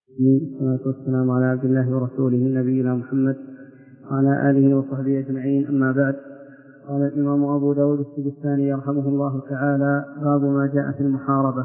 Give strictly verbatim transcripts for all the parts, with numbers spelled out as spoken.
والصلاة والسلام على عبد الله ورسوله نبينا محمد وعلى آله وصحبه أجمعين. أما بعد، قال الإمام أبو داود السجستاني يرحمه الله تعالى: باب ما جاء في المحاربة.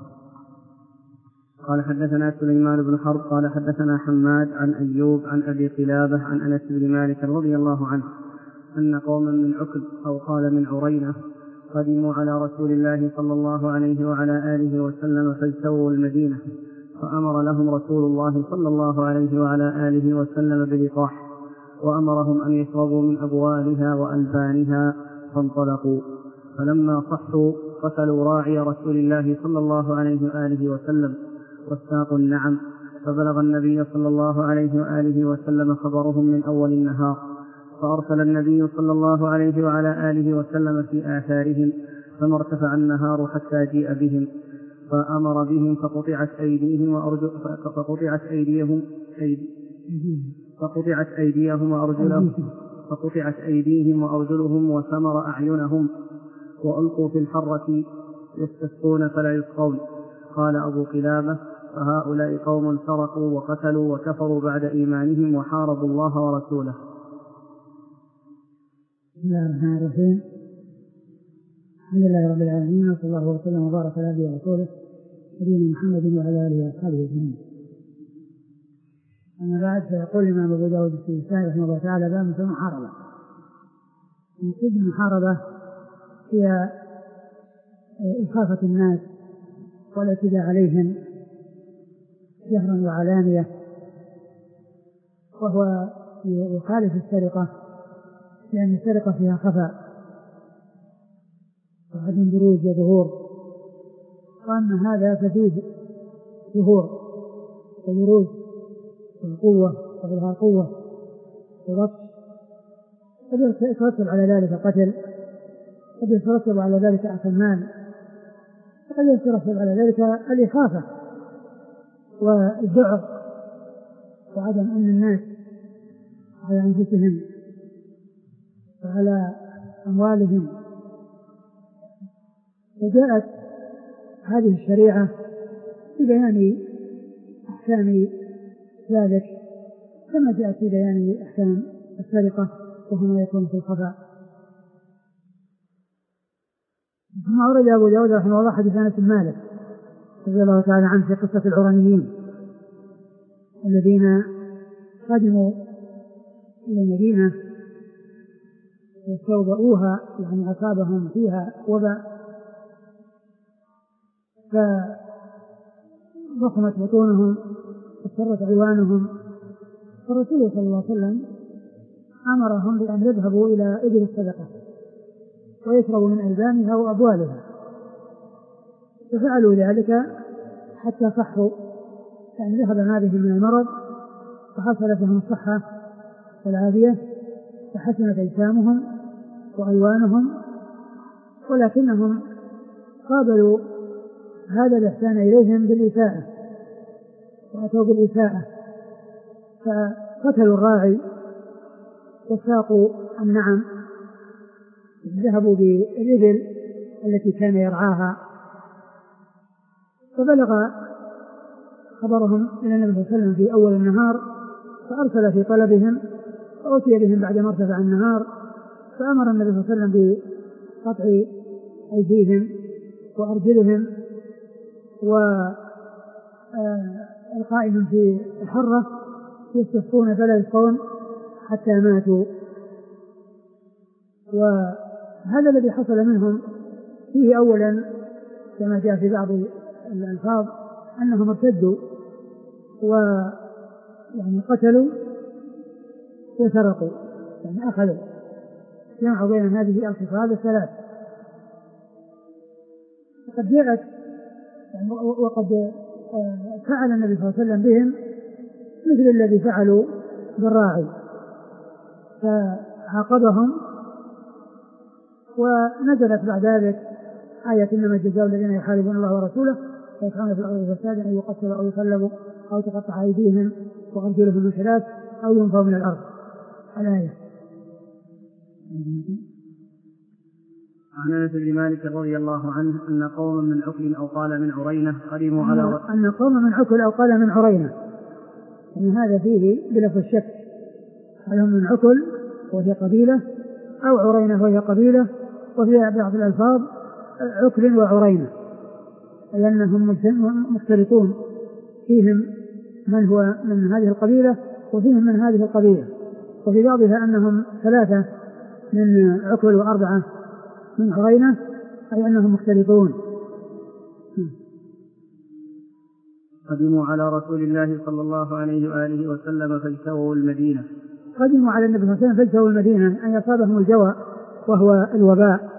قال: حدثنا سليمان بن حرب قال حدثنا حماد عن أيوب عن أبي قلابة عن أنس بن مالك رضي الله عنه أن قوما من عكل أو قال من عرينة قدموا على رسول الله صلى الله عليه وعلى آله وسلم فاجتووا المدينة، فأمر لهم رسول الله صلى الله عليه وعلى آله وسلم بلقاح، وأمرهم أن يشربوا من أبوالها وألبانها، فانطلقوا. فلما صحوا قتلوا راعي رسول الله صلى الله عليه وآله وسلم واستاقوا النعم، فبلغ النبي صلى الله عليه وآله وسلم خبرهم من أول النهار، فأرسل النبي صلى الله عليه وعلى آله وسلم في آثارهم، فما ارتفع النهار حتى جيء بهم، فأمر بهم فقطعت أيديهم وأرجل فقطعت أيديهم فقطعت أيديهم وأرجلهم فقطعت أيديهم وأرجلهم وثمر أعينهم، وألقوا في الحرة يستسقون فلا يسقون. قال أبو قلابة: فهؤلاء قوم سرقوا وقتلوا وكفروا بعد إيمانهم وحاربوا الله ورسوله. بسم الله الرحمن الرحيم. الحمد لله رب العالمين، وصلى الله وسلم وبارك على عبده ورسوله نبينا محمد وعلى آله وأصحابه أجمعين. أما بعد، فيقول الإمام أبو داود السجستاني رحمه الله تعالى: باب في المحاربة. المقصود بالمحاربة هي إخافة الناس والاعتداء عليهم جهرا وعلانية، وهو يخالف السرقة، لأن السرقة فيها خفاء وعدم بروز وظهور، وأما هذا ففيه ظهور وبروز والقوة وظهور قوة وبطش، قد يترتب على ذلك قتل، قد يترتب على ذلك أكل مال، وقد يترتب على ذلك الإخافة والذعر وعدم أمن الناس على أنفسهم وعلى أموالهم. وجاءت هذه الشريعة ببيان أحكام ذلك كما جاءت في بيان أحكام السرقة، وهو ما يكون في الخفاء. ثم أورد أبو داود رحمه الله حديث أنس بن مالك رضي الله تعالى عنه في قصة العرانيين الذين قدموا إلى المدينة واستوبئوها، يعني أصابهم فيها وباء، فضخمت بطونهم واضطرت عوانهم، فالرسول صلى الله عليه وسلم أمرهم بأن يذهبوا إلى إبل الصدقة ويشربوا من ألبانها وأبوالها، ففعلوا ذلك حتى صحوا، يعني ذهب ما بهم من المرض فحصلت لهم الصحة والعافية، فحسنت أجسامهم وألوانهم، ولكنهم قابلوا هذا الإحسان إليهم بالإساءة، وأتوا بالإساءة فقتلوا الراعي وساقوا النعم، ذهبوا بالإبل التي كان يرعاها، فبلغ خبرهم إلى النبي صلى الله عليه وسلم في أول النهار، فأرسل في طلبهم، فأتي بهم بعد ما ارتفع النهار، فأمر النبي صلى الله عليه وسلم بقطع أيديهم وأرجلهم وإلقائهم في الحرة يستسقون فلا يسقون حتى ماتوا. وهذا الذي حصل منهم فيه أولا كما جاء في بعض الألفاظ أنهم ارتدوا ويعني قتلوا وسرقوا، يعني أخذوا، جمعوا بين هذه الخصال الثلاث. وقد جاءت يعني وقد فعل النبي صلى الله عليه وسلم بهم مثل الذي فعلوا بالراعي، فعاقبهم، ونزلت بعد ذلك آية: إنما جزاء الذين يحاربون الله ورسوله ويسعون في الأرض فسادا أن يقتلوا أو يصلبوا أو تقطع أيديهم وأرجلهم من خلاف أو ينفوا من الأرض. الآية. عن أنس بن مالك رضي الله عنه أن قوما من عكل أو قال من عرينة قدموا على أن قوما من عكل أو قال من عرينة أن هذا فيه بلفظ الشك، هل هم من عكل وهي قبيلة أو عرينة وهي قبيلة، وفي بعض الألفاظ عكل وعرينة، أي أنهم مختلطون، فيهم من هو من هذه القبيلة وفيهم من هذه القبيلة، وفي بعضها أنهم ثلاثة من عكل وأربعة من عرينة، أي أنهم مختلطون. قدموا على رسول الله صلى الله عليه وآله وسلم فاجتووا المدينة. قدموا على النبي صلى الله عليه وسلم فاجتووا المدينة، أن يصابهم الجوع وهو الوباء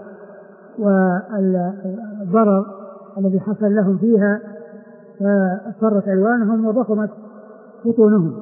والضرر الذي حصل لهم فيها، فاصفرت ألوانهم وضخمت بطونهم.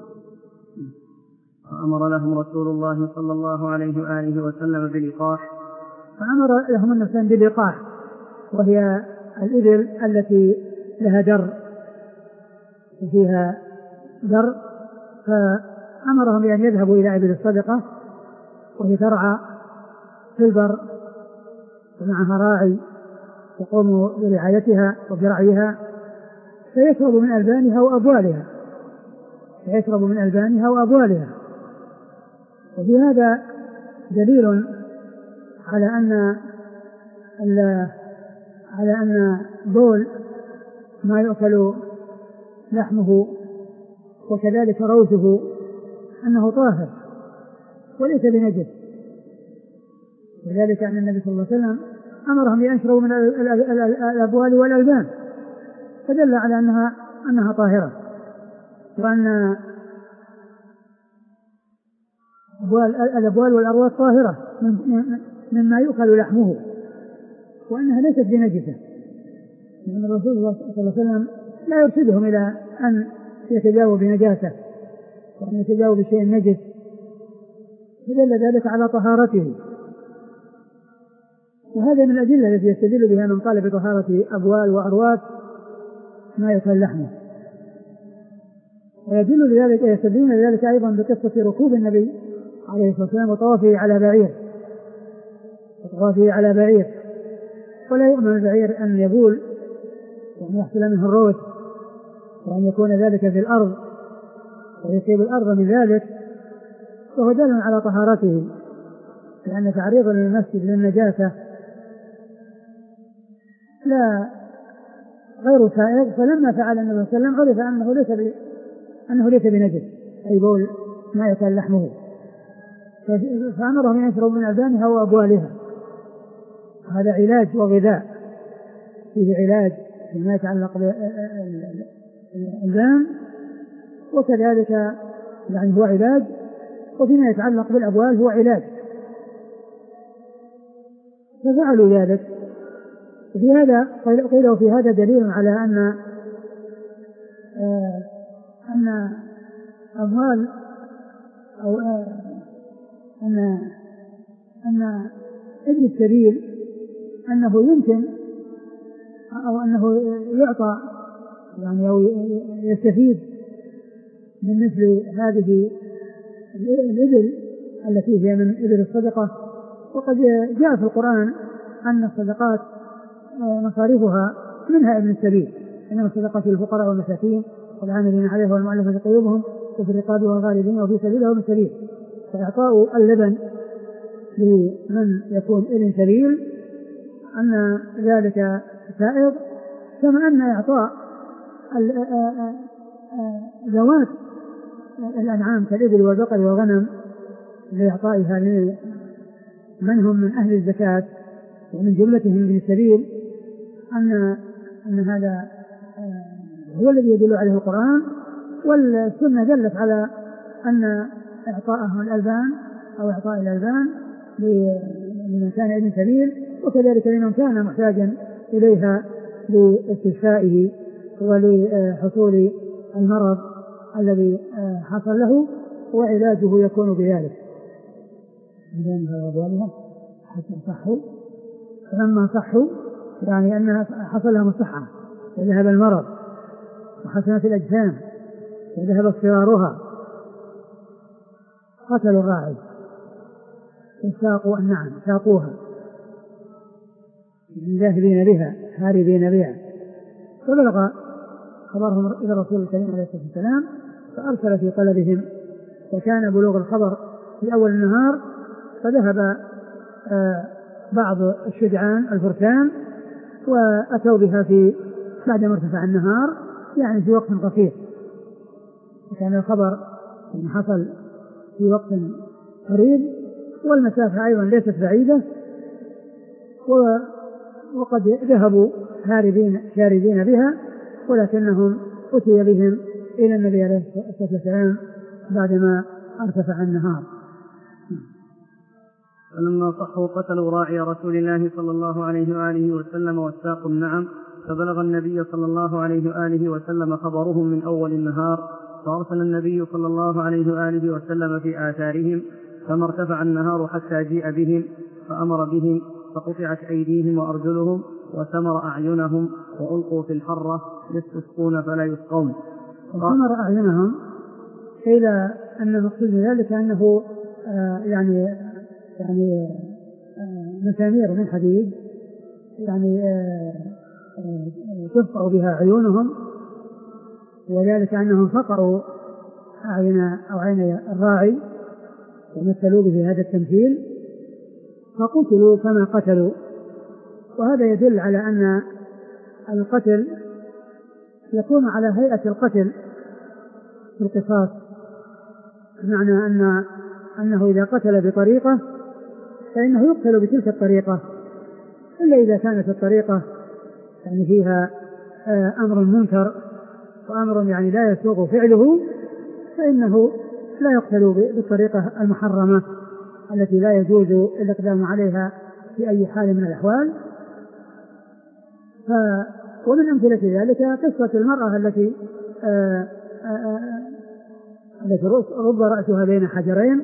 فأمر لهم رسول الله صلى الله عليه وآله وسلم بلقاح. فأمر لهم النبي بلقاح، وهي الإبل التي لها در وفيها در، فأمرهم بأن يذهبوا إلى إبل الصدقة وهي ترعى في البر ومعها راعي يقوم برعايتها وبرعيها، فيشرب من ألبانها وأبوالها فيشرب من ألبانها وأبوالها. وفي هذا دليل على أن على أن بول ما يؤكل لحمه وكذلك روثه أنه طاهر وليس بنجس، وذلك أن النبي صلى الله عليه وسلم أمرهم بأن من الأبوال والألبان، فدل على أنها أنها طاهرة، وأن الأبوال والأرواث طاهرة مما يؤكل لحمه، وأنها ليست بنجسة، لأن الرسول صلى الله عليه وسلم لا يرشدهم إلى أن يتجاوزوا بنجاسة وأن يتجاوزوا بشيء نجس، فدل ذلك على طهارته. وهذا من الأدلة التي يستدل بها من قال بطهارة أبوال وأرواث ما يؤكل لحمه. ويدل لذلك يستدلون لذلك أيضا بقصة ركوب النبي عليه الصلاة والسلام وطوافه على بعير وطوافه على بعير ولا يؤمن البعير أن يبول وأن يحصل منه الروث وأن يكون ذلك في الأرض ويصيب الأرض من ذلك، وهو دل على طهارته، لأن تعريض للمسجد للنجاسة لا غير سائغ، فلما فعل النبي صلى الله عليه وسلم عرف أنه ليس أنه ليس بنجس، أي بول ما يأكل لحمه، فأمرهم أن يشربوا من ألبانها وأبوالها. هذا علاج وغذاء، فيه علاج فيما يتعلق بالألبان، وكذلك يعني هو علاج، وفيما يتعلق بالأبوال هو علاج، ففعلوا ذلك. في هذا قيل في هذا دليل على أن آه أن أموال أو آه أن أن ابن السبيل أنه يمكن أو أنه يعطى يعني أو يستفيد من مثل هذه الإبل التي هي من إبل الصدقة. وقد جاء في القرآن أن الصدقات مصاريفها منها ابن السبيل، إنما الصدقات للفقراء والمساكين والعاملين عليها والمؤلفة قلوبهم وفي الرقاب والغارمين وفي سبيله وابن السبيل. فإعطاء اللبن لمن يكون ابن سبيل أن ذلك سائغ، كما أن إعطاء ذوات الأنعام كالإبل والبقر والغنم لإعطائها من هم من أهل الزكاة ومن جملتهم ابن السبيل أن أن هذا هو الذي يدل عليه القرآن، والسنة دلت على أن إعطاءهم الألبان أو إعطاء الألبان لمن كان ابن سبيل، وكذلك لمن كان محتاجا إليها لاستشفائه ولحصول المرض الذي حصل له وعلاجه يكون بذلك. حتى صحوا، فلما صحوا يعني أن حصل لهم الصحة وذهب المرض وحسنت الأجسام وذهب اصفرارها، قتلوا الراعي وساقوا النعم ساقوها ذاهبين بها هاربين بها، فبلغ خبرهم إلى رسول الكريم عليه الصلاة والسلام، فأرسل في طلبهم، وكان بلوغ الخبر في أول النهار، فذهب بعض الشجعان الفرسان وأتوا بها في بعد ما ارتفع النهار، يعني في وقت قصير. وكان الخبر حصل في وقت قريب، والمسافة أيضا ليست بعيدة، وقد ذهبوا هاربين شاردين بها، ولكنهم أتي بهم إلى النبي عليه الصلاة والسلام بعدما ارتفع النهار. فلما صحوا قتلوا راعي رسول الله صلى الله عليه وآله وسلم واستاقوا النعم، فبلغ النبي صلى الله عليه وآله وسلم خبرهم من أول النهار، فأرسل النبي صلى الله عليه وآله وسلم في آثارهم، فما ارتفع النهار حتى جيء بهم فأمر بهم، فقطعت أيديهم وأرجلهم وثمر أعينهم وألقوا في الحرة يستسقون فلا يسقون. وثمر أعينهم إلى أن المقصود ذلك أنه آه يعني يعني آه مسامير من حديد، يعني آه آه تفقع بها عيونهم، وذلك أنهم فقعوا أعين أو عين الراعي ومثلوا به هذا التمثيل، فقتلوا كما قتلوا. وهذا يدل على أن القتل يكون على هيئة القتل في القصاص، بمعنى أن أنه إذا قتل بطريقة فإنه يقتل بتلك الطريقة، إلا إذا كانت الطريقة يعني فيها أمر منكر وأمر يعني لا يسوغ فعله، فإنه لا يقتل بالطريقة المحرمة التي لا يجوز الإقدام عليها في أي حال من الأحوال. ف... ومن أمثلة ذلك قصة المرأة التي آآ آآ التي رب رأسها بين حجرين،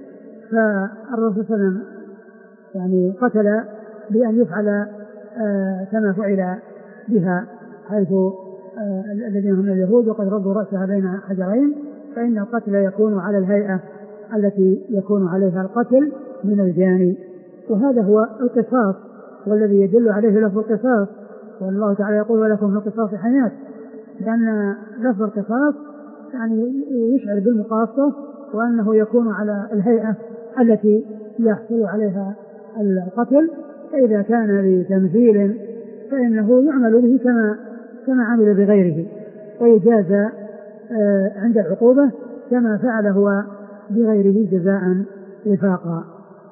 فالرسول صلى الله عليه وسلم يعني قتل بأن يفعل كما فعل بها، حيث الذين هم اليهود وقد ربوا رأسها بين حجرين، فإن القتل يكون على الهيئة التي يكون عليها القتل من الجاني، وهذا هو القصاص والذي يدل عليه لفظ القصاص. والله تعالى يقول ولكم في القصاص حياة، لأن لفظ القصاص يعني يشعر بالمقاصة، وأنه يكون على الهيئة التي يحصل عليها القتل، فإذا كان بتمثيل فإنه يعمل به كما كما عمل بغيره، ويجازى عند العقوبة كما فعل هو بغيره جزاء وفاقا.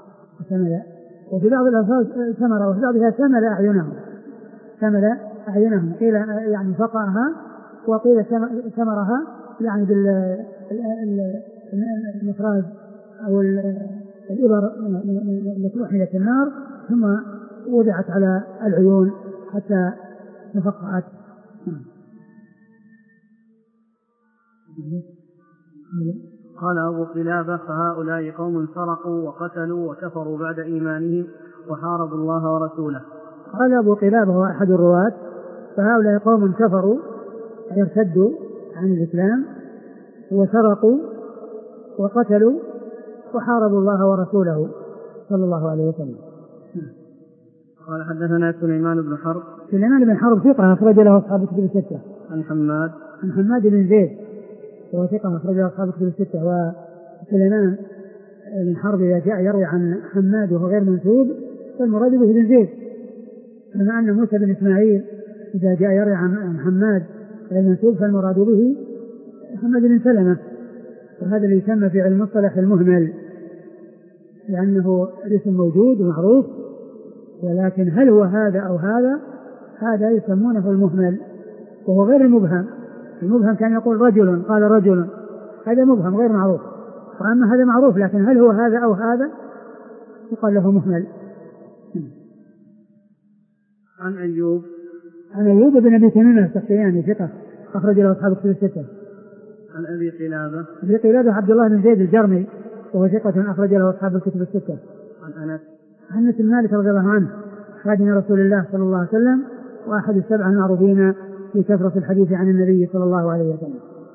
وفي بعض الألفاظ ثمر، وفي بعضها ثمر أعينهم، ثمر أعينهم قيل يعني فقعها، وقيل ثمرها يعني بالمفراز أو الإبر التي أحملت النار ثم وضعت على العيون حتى تفقعت. قال أبو قلابة فهؤلاء قوم سرقوا وقتلوا وكفروا بعد إيمانهم وحاربوا الله ورسوله. قال أبو قلابة هو أحد الرواة فهؤلاء قوم كفروا يرتدوا عن الإسلام وسرقوا وقتلوا وحاربوا الله ورسوله صلى الله عليه وسلم. قال حدثنا سليمان بن حرب. سليمان بن حرب ثقة أخرج له أصحاب الكتب الستة. عن حماد. عن حماد بن زيد وهو ثقة أخرج له أصحاب الكتب الستة. وسليمان بن حرب إذا جاء يروي عن حماد وهو غير منسوب فالمراد به بن زيد، بما أن موسى بن إسماعيل إذا جاء يروي عن حماد غير منسوب فالمراد به محمد بن سلمة، وهذا اللي يسمى في علم المصطلح المهمل، لأنه اسم موجود ومعروف، ولكن هل هو هذا أو هذا هذا يسمونه المهمل وهو غير المبهم. المبهم كان يقول رجل قال رجل، هذا مبهم غير معروف، وأما هذا معروف لكن هل هو هذا أو هذا يقال له مهمل. عن أيوب. عن أيوب بن أبي تميم السختياني ثقة أخرج له أصحاب الكتب الستة. عن أبي قلابة. أبي قلابة عبد الله بن زيد الجرمي وهو ثقة أخرج له أصحاب الكتب الستة. عن أنس. عن أنس بن مالك رضي الله عنه خادم رسول الله صلى الله عليه وسلم وأحد السبعة المعروفين في كثرة الحديث عن النبي صلى الله عليه وسلم.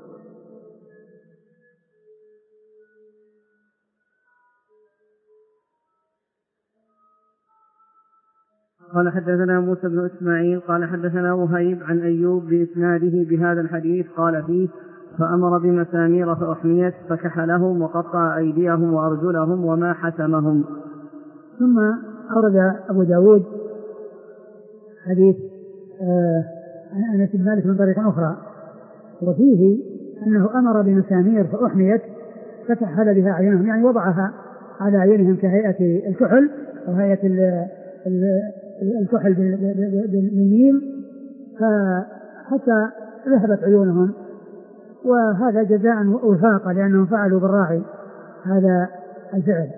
قال حدثنا موسى بن إسماعيل قال حدثنا وهيب عن أيوب بإسناده بهذا الحديث قال فيه فأمر بمسامير فأحميت فكحلهم وقطع أيديهم وأرجلهم وما حسمهم. ثم أورد أبو داود حديث عن أنس بن مالك من طريق أخرى، وفيه أنه أمر بمسامير فأحميت فكحل بها أعينهم، يعني وضعها على أعينهم كهيئة الكحل وهيئة الكحل بالميم حتى ذهبت عيونهم، وهذا جزاء وفاقا لأنهم فعلوا بالراعي هذا الفعل.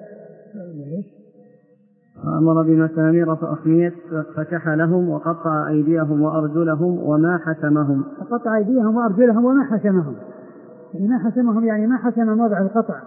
فأمر بمسامير فأحميت فكحلهم وقطع أيديهم وأرجلهم وما حسمهم. وقطع أيديهم وأرجلهم وما حسمهم، يعني ما حسمهم يعني ما حسم موضع القطع،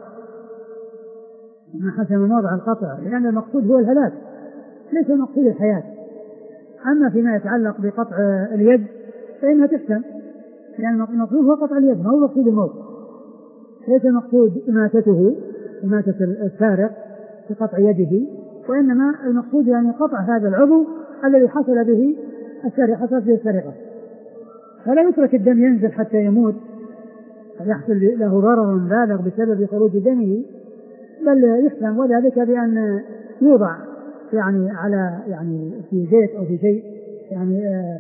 ما حسم موضع القطع، لأن المقصود هو الهلاك ليس المقصود الحياة. أما فيما يتعلق بقطع اليد فإنها تحسم، يعني المقصود هو قطع اليد، ما هو مقصود الموت، ليس المقصود إماتته إماتة السارق بقطع يده، وإنما المقصود يعني قطع هذا العضو الذي حصل به السرقة، حصلت به السرقة، فلا يترك الدم ينزل حتى يموت ويحصل له ضرر بالغ بسبب خروج دمه، بل يحسم، وذلك بأن يوضع يعني على يعني في زيت أو في شيء يعني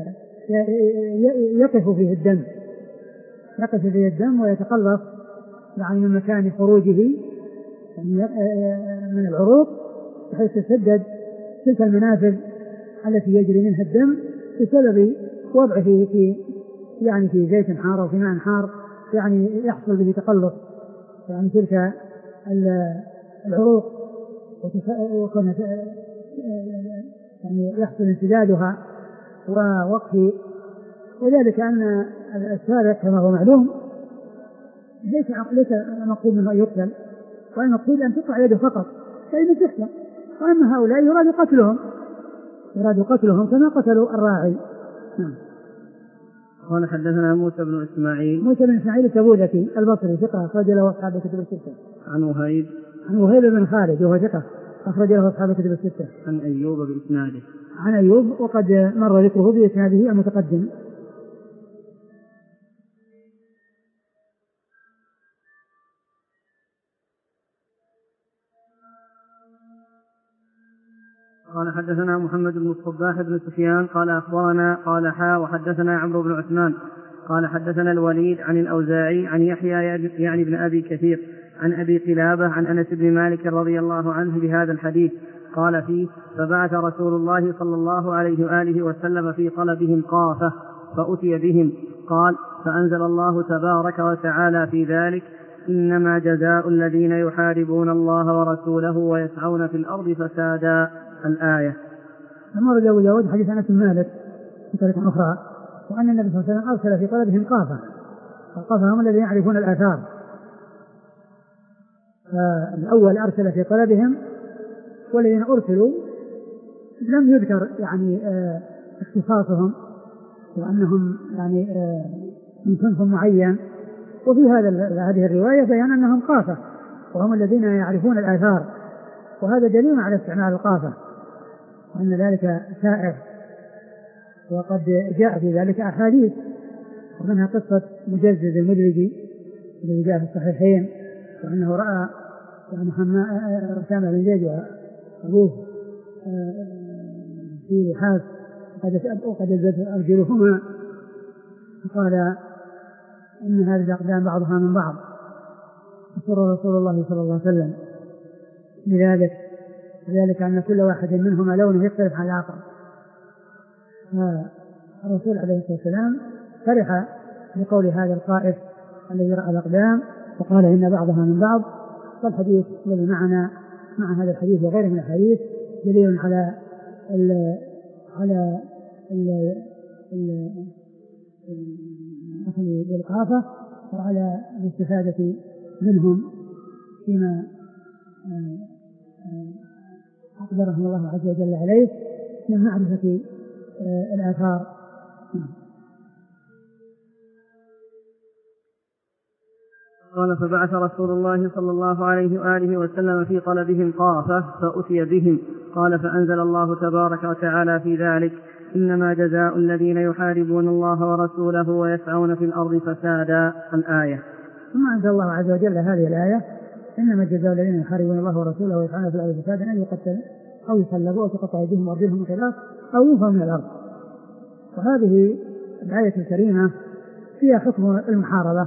يقف فيه الدم يقف فيه الدم ويتقلص يعني من مكان خروجه يعني من العروق، بحيث تسدد تلك المنافذ التي يجري منها الدم بسبب وضعه في يعني في زيت حار أو في ماء حار، يعني يحصل به تقلص يعني تلك العروق وكان يعني يحصل انسدادها ووقف. وذلك أن السارق كما هو معلوم ليس ليس مقصود منه أن يقتل، والمقصود أن تقطع يده فقط فإن تحسن. وأما هؤلاء يراد قتلهم يراد قتلهم كما قتلوا الراعي. قال حدثنا موسى بن إسماعيل موسى بن إسماعيل التبوذكي البصري ثقة أخرج له أصحاب الكتب الستة. عن وهيب عن وهيب بن خالد وهو ثقة أخرج له أصحاب الكتب الستة. عن أيوب بإسناده عن أيوب وقد مر ذكره بإسناده المتقدم. قال حدثنا محمد بن الصباح بن سفيان قال أخبرنا قال حا وحدثنا عمرو بن عثمان قال حدثنا الوليد عن الأوزاعي عن يحيى يعني بن أبي كثير عن أبي قلابة عن أنس بن مالك رضي الله عنه بهذا الحديث قال فيه: فبعث رسول الله صلى الله عليه وآله وسلم في طلبهم قافة فأتي بهم، قال: فأنزل الله تبارك وتعالى في ذلك: إنما جزاء الذين يحاربون الله ورسوله ويسعون في الأرض فسادا. الآية. أمر أبو داود حديث أنس بن مالك بطريقة أخرى، وأن النبي صلى الله عليه وسلم أرسل في طلبهم قافة، القافة هم الذين يعرفون الآثار. فالأول أرسل في طلبهم، والذين أرسلوا لم يذكر يعني اه اختصاصهم وأنهم يعني اه من صنف معين، وفي هذا هذه الرواية بيان أنهم قافة وهم الذين يعرفون الآثار، وهذا دليل على استعمال القافة وأن ذلك سائر. وقد جاء في ذلك أحاديث، ومنها قصة مجزز المدلجي الذي جاء في الصحيحين، وأنه رأى يعني أسامة بن زيد وأبوه في لحاف وقد جزت أرجلهما، فقال: إن هذه الأقدام بعضها من بعض، فسر رسول الله صلى الله عليه وسلم لذلك ذلك أن كل واحد منهما لونه يختلف عن الآخر. فالرسول عليه الصلاة والسلام فرح بقول هذا القائف الذي رأى الأقدام وقال: إن بعضها من بعض. فالحديث الذي معنا مع هذا الحديث وغيره من الحديث دليل على ال على الأخذ بالقافة وعلى الاستفادة منهم فيما أقدرهم الله عز وجل عليه من معرفة الآثار. قال: فبعث رسول الله صلى الله عليه وآله وسلم في طلبهم قافة فأتي بهم، قال: فأنزل الله تبارك وتعالى في ذلك: إنما جزاء الذين يحاربون الله ورسوله ويسعون في الأرض فسادا. الآية. ثم أنزل الله عز وجل هذه الآية: إنما جزاء الذين يحاربون الله ورسوله ويسعون في الأرض فسادا أن يقتلوا أو يصلبوا أو تقطع أيديهم وأرجلهم من خلاف أو ينفوا من الأرض. وهذه الآية الكريمة فيها حكم المحاربة،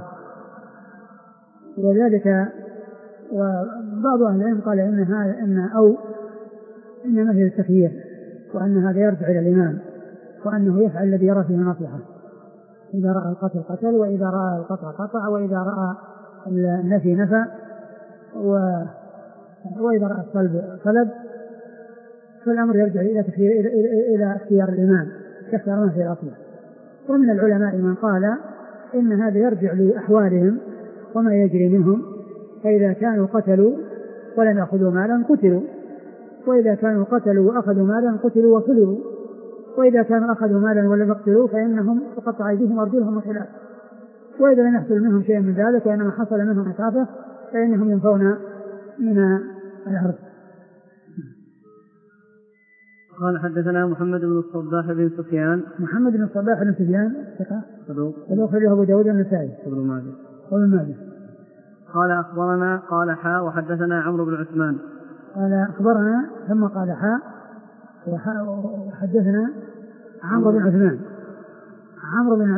وذلك وبعض أهل العلم قال إنها إن أو إنما هي التخيير، وأن هذا يرجع إلى الإمام، وأنه يفعل الذي يرى فيه مصلحة. إذا رأى القتل قتل، وإذا رأى القطع قطع، وإذا رأى النفي نفى، وإذا رأى الصلب صلب. فالأمر يرجع إلى تخيير إلى, إلى, إلى اختيار الإمام كاختيار ما في الأصل. ومن العلماء من قال إن هذا يرجع لأحوالهم وما يجري منهم، فإذا كانوا قتلوا ولم يأخذوا مالا قتلوا، وإذا كانوا قتلوا وأخذوا مالا قتلوا وصلبوا، وإذا كانوا أخذوا مالا ولم يقتلوا فإنهم تقطع أيديهم وأرجلهم من خلاف، وإذا لم يحصل منهم شيء من ذلك وإنما حصل منهم إسعافة فإنهم ينفون من الأرض. قال حدثنا محمد بن الصباح بن سفيان. محمد بن الصباح بن سفيان ثقة صدوق أخرجه أبو داود والنسائي وابن ماجه وابن ماجه. قال أخبرنا قال حاء وحدثنا عمرو بن عثمان. قال أخبرنا ثم قال حاء وحدثنا عمرو بن عثمان. عمرو بن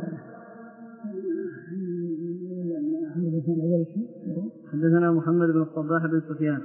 حدثنا محمد بن الصباح بن سفيان.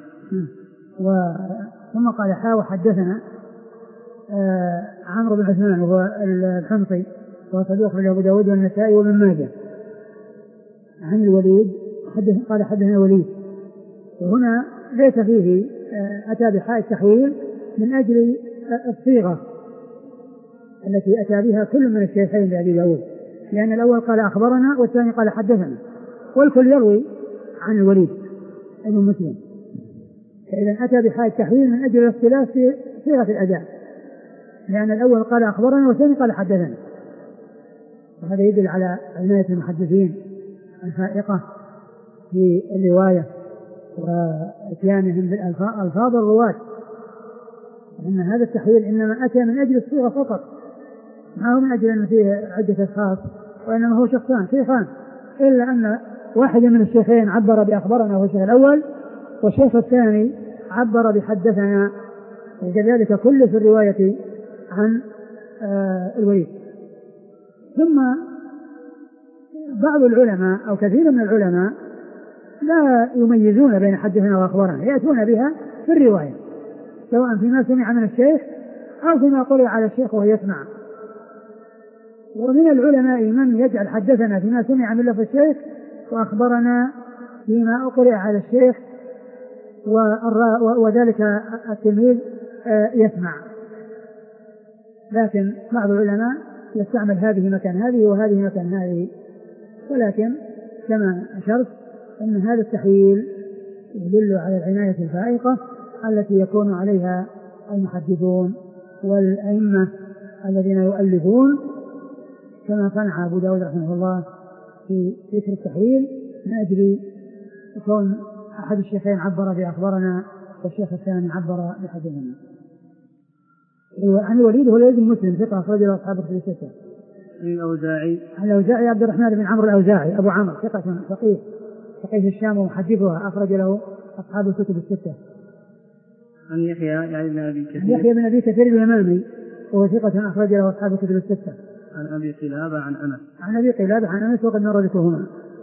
ثم قال حاء وحدثنا عمرو بن عثمان وهو الحمصي وهو صدوق أخرجه أبو داود والنسائي وابن ماجه. عن الوليد قال حدثنا وليد، وهنا ليس فيه أتى بحاء التحويل من أجل الصيغة التي أتى بها كل من الشيخين لأبي داود، لأن الأول قال أخبرنا والثاني قال حدثنا، والكل يروي عن الوليد ابن مسلم، فإذا أتى بحاء التحويل من أجل الاختلاف في صيغة الأداء، لأن الأول قال أخبرنا والثاني قال حدثنا. وهذا يدل على عناية المحدثين الفائقة في الرواية واتيانهم بالألفاظ الرواة، لأن هذا التحويل إنما أتى من أجل الصيغة فقط، ما هو من أجل أن فيه عدة أشخاص، وإنما هو شخصان شيخان، إلا أن واحد من الشيخين عبر بأخبرنا هو الشيخ الأول، والشيخ الثاني عبر بحدثنا، وكذلك كل في الرواية عن آه الوليد. ثم بعض العلماء أو كثير من العلماء لا يميزون بين حدثنا وأخبرنا، يأتون بها في الرواية سواء فيما سمع من الشيخ أو فيما قرئ على الشيخ وهو يسمع. ومن العلماء من يجعل حدثنا فيما سمع من لفظ الشيخ وأخبرنا فيما قرئ على الشيخ، وذلك التلميذ يسمع. لكن بعض العلماء يستعمل هذه مكان هذه وهذه مكان هذه، ولكن كما أشرت أن هذا التحويل يدل على العناية الفائقة التي يكون عليها المحدثون والأئمة الذين يؤلفون، كما صنع أبو داود رحمه الله في ذكر التحويل من أجل يكون أحد الشيخين عبر بأخبرنا والشيخ الثاني عبر بحدثنا. عن الوليد هو الوليد المسلم ثقة أخرجه أصحاب الكتب الستة. الأوزاعي الأوزاعي عبد الرحمن بن عمرو الأوزاعي أبو عمرو ثقة فقيه فقيه الشام ومحدثها أخرج له أصحاب الكتب الستة. عن يحيى يعني بن أبي كثير يحيى بن أبي كثير اليمامي وهو ثقة أخرج له أصحاب الكتب الستة. عن أبي قلابة عن أنس عن أبي قلابة عن أنس وقد مر ذكرهما.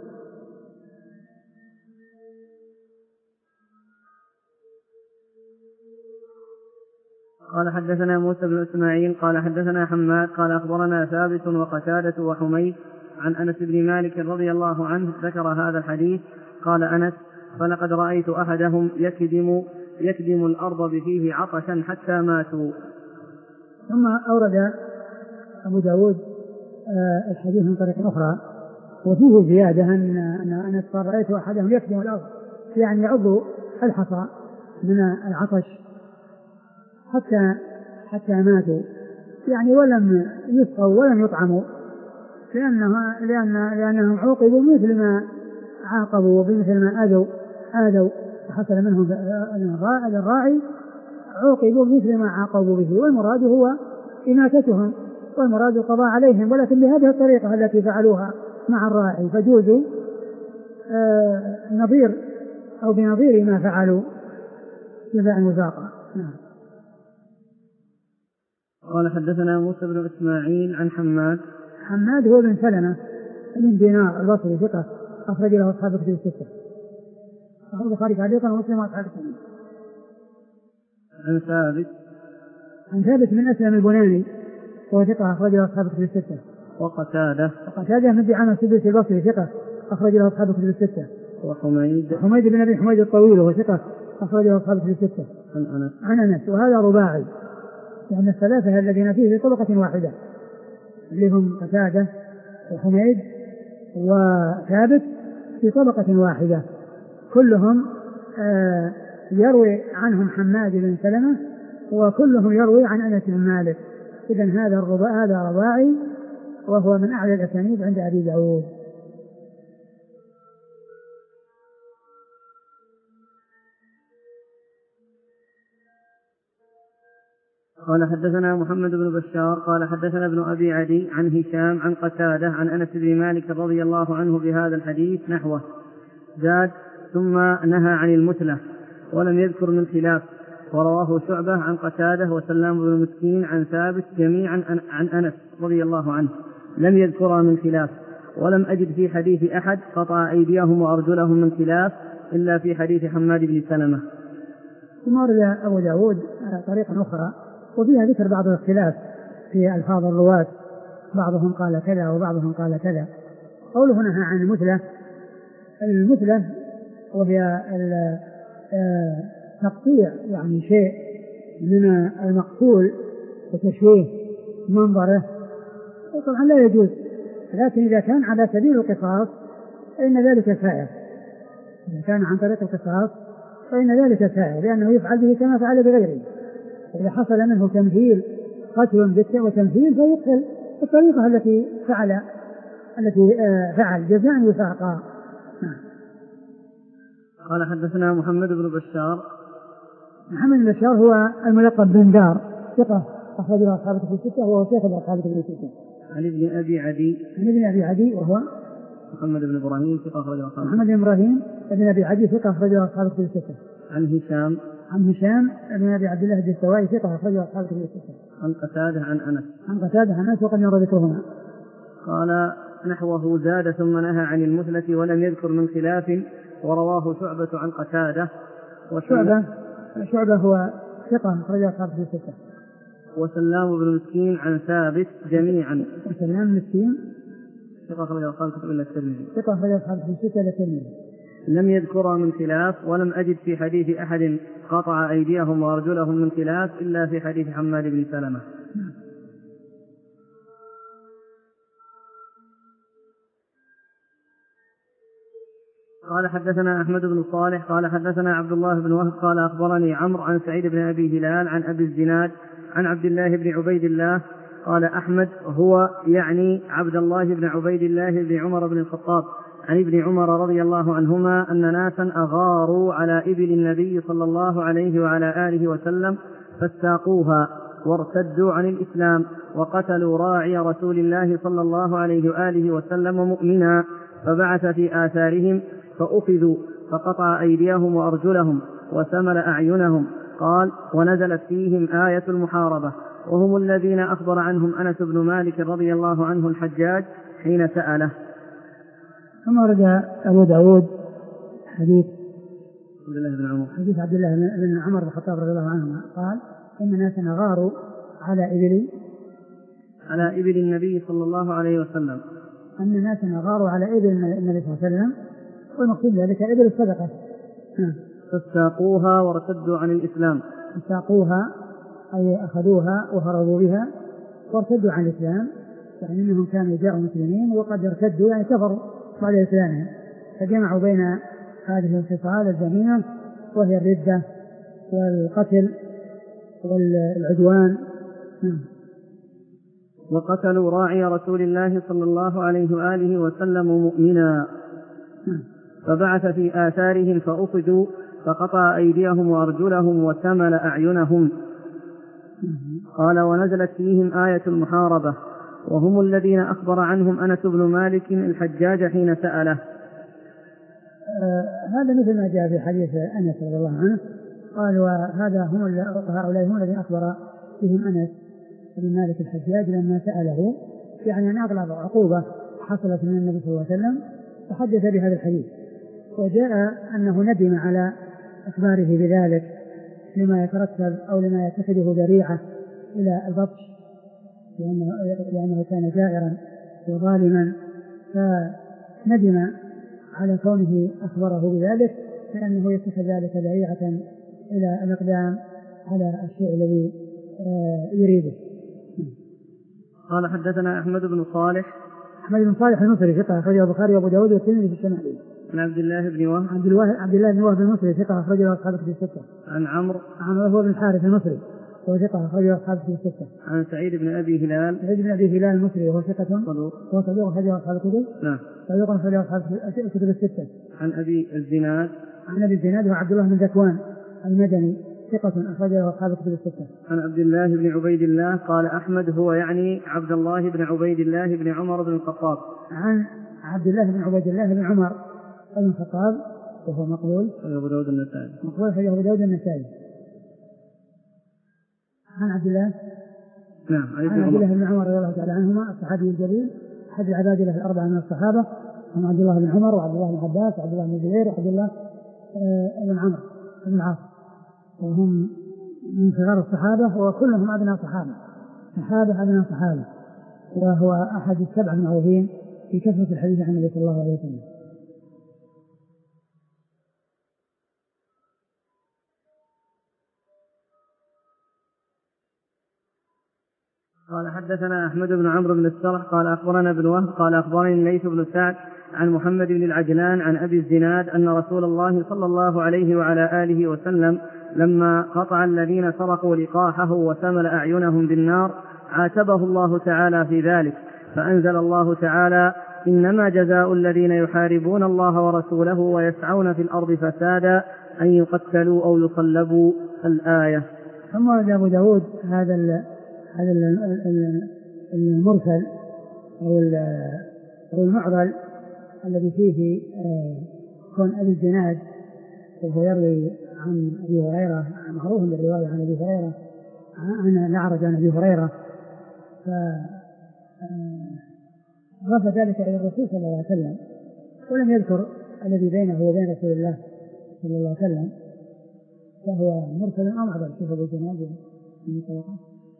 قال حدثنا موسى بن إسماعيل قال حدثنا حماد قال أخبرنا ثابت وقتادة وحميد عن أنس بن مالك رضي الله عنه ذكر هذا الحديث. قال أنس: فلقد رأيت أحدهم يكدم يكدم الأرض بفيه عطشا حتى ماتوا. ثم أورد أبو داود الحديث من طريق أخرى وفيه زيادة أن أنس قال: رأيت أحدهم يكدم الأرض، يعني يعض الحصى من العطش حتى حتى ماتوا، يعني ولم يسقوا ولم يطعموا، لأنه لأن لأنهم عوقبوا مثل ما عاقبوا وبمثل ما آذوا آذوا وحصل منهم الراعي، عوقبوا مثل ما عاقبوا به، والمراد هو إماتتهم، والمراد القضاء عليهم، ولكن بهذه الطريقة التي فعلوها مع الراعي فجوزوا نظير أو بنظير ما فعلوا جزاء وفاقا. نعم. قال حدثنا موسى بن إسماعيل عن حماد. حماد هو بن سلمة بن دينار البصري ثقة أخرج له أصحاب الكتب الستة. أخرج البخاري تعليقا ومسلم وأصحاب السنن. عن ثابت. عن ثابت من أسلم البناني وهو ثقة أخرج له أصحاب الكتب الستة. وقتادة. وقتادة من دعامة السدوسي البصري ثقة أخرج له أصحاب الكتب الستة. وحميد. حميد بن أبي حميد الطويل وهو ثقة أخرج له أصحاب الكتب الستة. عن أنس. عن أنس وهذا رباعي لأن الثلاثة الذين فيه في طبقة واحدة اللي هم قتادة وحميد وثابت في طبقة واحدة كلهم آه يروي عنهم حماد بن سلمة وكلهم يروي عن أنس بن مالك. إذن هذا الرباعي هذا رباعي وهو من أعلى الأسانيد عند أبي داود. قال حدثنا محمد بن بشار قال حدثنا ابن أبي عدي عن هشام عن قتادة عن أنس بن مالك رضي الله عنه بهذا الحديث نحوه زاد ثم نهى عن المثلة ولم يذكر من خلاف. ورواه شعبة عن قتادة وسلام بن مسكين عن ثابت جميعا عن أنس رضي الله عنه لم يذكر من خلاف. ولم أجد في حديث أحد قطع أيديهم وأرجلهم من خلاف إلا في حديث حماد بن سلمة. ثم ورد أبو داود طريقة أخرى وفيها ذكر بعض الاختلاف في ألفاظ الرواة بعضهم قال كذا وبعضهم قال كذا. قوله نهى عن المثلة المثلة وهي تقطيع يعني شيء من المقتول وتشويه منظره طبعا لا يجوز لكن إذا كان على سبيل القصاص فإن ذلك سائر. إذا كان عن طريق القصاص فإن ذلك سائر لأنه يفعل به كما فعل بغيره. إذا حصل منه تمثيل قتل وتمثيل فيقتل الطريقة التي فعل التي فعل جزاء وفاقا. قال حدثنا محمد بن بشار. محمد بن بشار هو الملقب بن دار ثقة أخرج له أصحاب الكتب الستة وهو شيخ أصحاب الكتب الستة. عن ابن أبي عدي. عن ابن أبي عدي وهو محمد بن إبراهيم ثقة أخرج له أصحاب. محمد بن إبراهيم ابن أبي عدي ثقة أخرج له أصحاب الكتب الستة. عن هشام. عن هشام ابن أبي عبد الله الدستوائي ثقة أخرج له أصحاب الكتب الستة. عن قتادة عن أنس. عن قتادة عن أنس وقد مر ذكرهما. قال نحوه زاد ثم نهى عن المثلة ولم يذكر من خلاف. ورواه شعبة عن قتادة. وشعبة شعبة هو ثقة أخرج له أصحاب الكتب الستة. وسلام بن مسكين عن ثابت جميعا. وسلام مسكين ثقة أخرج له أصحاب الكتب إلا الترمذي. ثقة أخرج له أصحاب الكتب الستة إلا الترمذي. لم يذكر من خلاف. ولم أجد في حديث أحد قطع أيديهم وأرجلهم من خلاف إلا في حديث حماد بن سلمة. قال حدثنا أحمد بن صالح قال حدثنا عبد الله بن وهب قال أخبرني عمرو عن سعيد بن أبي هلال عن أبي الزناد عن عبد الله بن عبيد الله قال أحمد هو يعني عبد الله بن عبيد الله بن عمر بن الخطاب عن ابن عمر رضي الله عنهما أن ناسا أغاروا على إبل النبي صلى الله عليه وعلى آله وسلم فاستاقوها وارتدوا عن الإسلام وقتلوا راعي رسول الله صلى الله عليه وآله وسلم مؤمنا فبعث في آثارهم فأخذوا فقطع أيديهم وأرجلهم وسمل أعينهم. قال ونزلت فيهم آية المحاربة وهم الذين أخبر عنهم أنس بن مالك رضي الله عنه الحجاج حين سأله. ثم رجع أبو داود حديث عبد الله بن عمر حديث عبد الله بن عمر بن الخطاب رضي الله عنهما قال إن ناسا غاروا على إبل على إبل النبي صلى الله عليه وسلم أن ناسا غاروا على إبل النبي صلى الله عليه وسلم والمقصود ذلك إبل الصدقة فاستاقوها وارتدوا عن الإسلام. استاقوها أي أخذوها وهربوا بها وارتدوا عن الإسلام يعني أنهم كانوا جاءوا مسلمين وقد ارتدوا يعني كفروا بعد إسلامهم فجمعوا بين هذه الخصال الجميع وهي الردة والقتل والعدوان. وقتلوا راعي رسول الله صلى الله عليه وآله وسلم مؤمنا فبعث في آثارهم فأخذوا فقطع أيديهم وأرجلهم وسمل أعينهم. قال ونزلت فيهم آية المحاربة وهم الذين أخبر عنهم أنس بن مالك الحجاج حين سأله. آه هذا مثل ما جاء في حديث أنس رضي الله عنه قال وهذا هم هؤلاء هم الذين أخبر بهم أنس بن مالك الحجاج لما سأله يعني أن أغلب عقوبة حصلت من النبي صلى الله عليه وسلم تحدث بهذا الحديث، وجاء أنه ندم على إخباره بذلك لما يترتب أو لما يتخذه ذريعة إلى البطش لأنه, لأنه كان جائرا وظالما، فندم على كونه أخبره بذلك لأنه يتخذ ذلك ذريعة إلى الإقدام على الشيء الذي يريده. قال حدثنا أحمد بن صالح أحمد بن صالح المصري ثقة أخرجه البخاري وأبو داود والترمذي في الشمائل. عن عبد الله بن وهب عبد الله عبد الله بن وهب المصري ثقة أخرجه أصحاب الكتب الستة. عن عمرو عن وهو بن الحارث المصري وهو ثقة أخرجه أصحاب الكتب الستة. عن سعيد بن أبي هلال سعيد بن أبي هلال المصري وهو ثقة صدوق وهو صدوق أخرجه أصحاب الكتب. نعم صدوق أخرجه أصحاب الكتب الستة. عن أبي الزناد عن أبي الزناد وعبد الله بن ذكوان المدني ثقة أخرجه أصحاب الكتب الستة. عن عبد الله بن عبيد الله قال أحمد هو يعني عبد الله بن عبيد الله بن عمر بن الخطاب. عن عبد الله بن عبيد الله بن عمر بن الخطاب وهو مقبول أبو داود النسائي مقبول في أبو داود النسائي. عن عبد الله نعم عن عبد الله بن عمر رضي الله تعالى عنهما الصحابي الجليل أحد العبادلة الأربعة من الصحابة، عن عبد الله بن عمر وعبد الله بن عباس وعبد الله بن زبير وعبد الله بن عمرو بن العاص، وهم من صغار الصحابة وكلهم أبناء صحابة صحابة أبناء صحابة، وهو أحد السبع المعروفين في كثرة الحديث عن النبي صلى الله عليه وسلم. قال حدثنا أحمد بن عمرو بن السرح قال أخبرنا ابن وهب قال أخبرني الليث بن سعد عن محمد بن العجلان عن أبي الزناد أن رسول الله صلى الله عليه وعلى آله وسلم لما قطع الذين سرقوا لقاحه وسمل أعينهم بالنار عاتبه الله تعالى في ذلك، فأنزل الله تعالى إنما جزاء الذين يحاربون الله ورسوله ويسعون في الأرض فسادا أن يقتلوا أو يصلبوا الآية. ثم ورد أبو داود هذا هذا المرسل أو المعضل الذي فيه كون أبي الزناد وهو يروي عن أبي هريرة معروف بالرواية عن أبي هريرة عن الأعرج عن أبي هريرة، فرفع ذلك إلى الرسول صلى الله عليه وسلم ولم يذكر الذي بينه وبين رسول الله صلى الله عليه وسلم، فهو مرسل أو معضل. شوف أبو الزناد من الطبقات.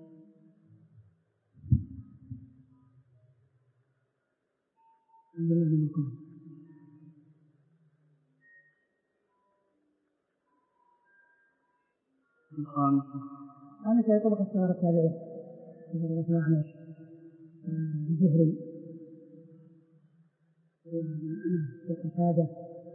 الحمد لله من يكون أنا سيطبق الصغار التابعين في رسول أحمد الزهري في القتادة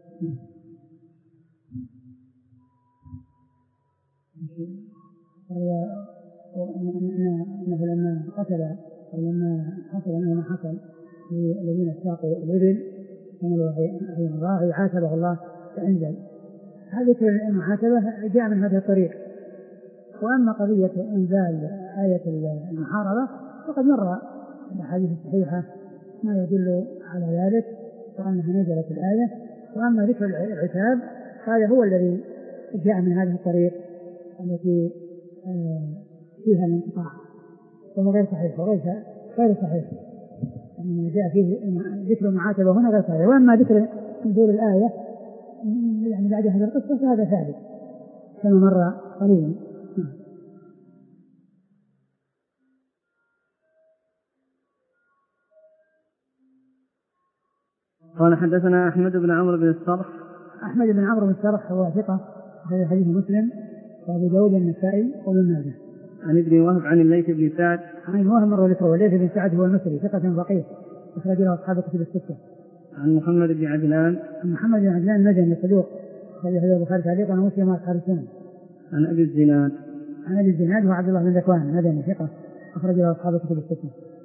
أنه لما قتل أو لما حصل أنه ما حصل الذين ساقوا الإبل حملوا عين الراعي عاتبه الله فأنزل. هذه المعاتبة جاء من هذا الطريق. وأما قضية إنزال آية المحاربة فقد مر الأحاديث الصحيحة ما يدل على ذلك وأنها نزلت الآية. وأما ذكر العتاب هذا هو الذي جاء من هذه الطريق التي فيها الانقطاع وهو غير صحيح وغير غير صحيح. يعني جاء فيه ذكر المعاتبة هنا غير صحيح. وأما ذكر نزول الآية يعني بعد هذه القصة فهذا ثابت كما مر قليلا. قال حدثنا أحمد بن عمرو بن السرح. أحمد بن عمرو بن السرح هو ثقة في حديث مسلم وأبو داود النسائي وابن ماجه. عن ابن وهب عن الليث بن سعد عن وهب مر ذكره والليث بن سعد هو المصري ثقة فقيه أخرج له أصحاب الكتب الستة. عن محمد بن عجلان عن محمد بن عجلان المدني صدوق أخرج له البخاري تعليقا ومسلم وأصحاب السنن. عن أبي الزناد عن أبي الزناد وعبد الله بن ذكوان المدني ثقة أخرج له أصحاب الكتب الستة.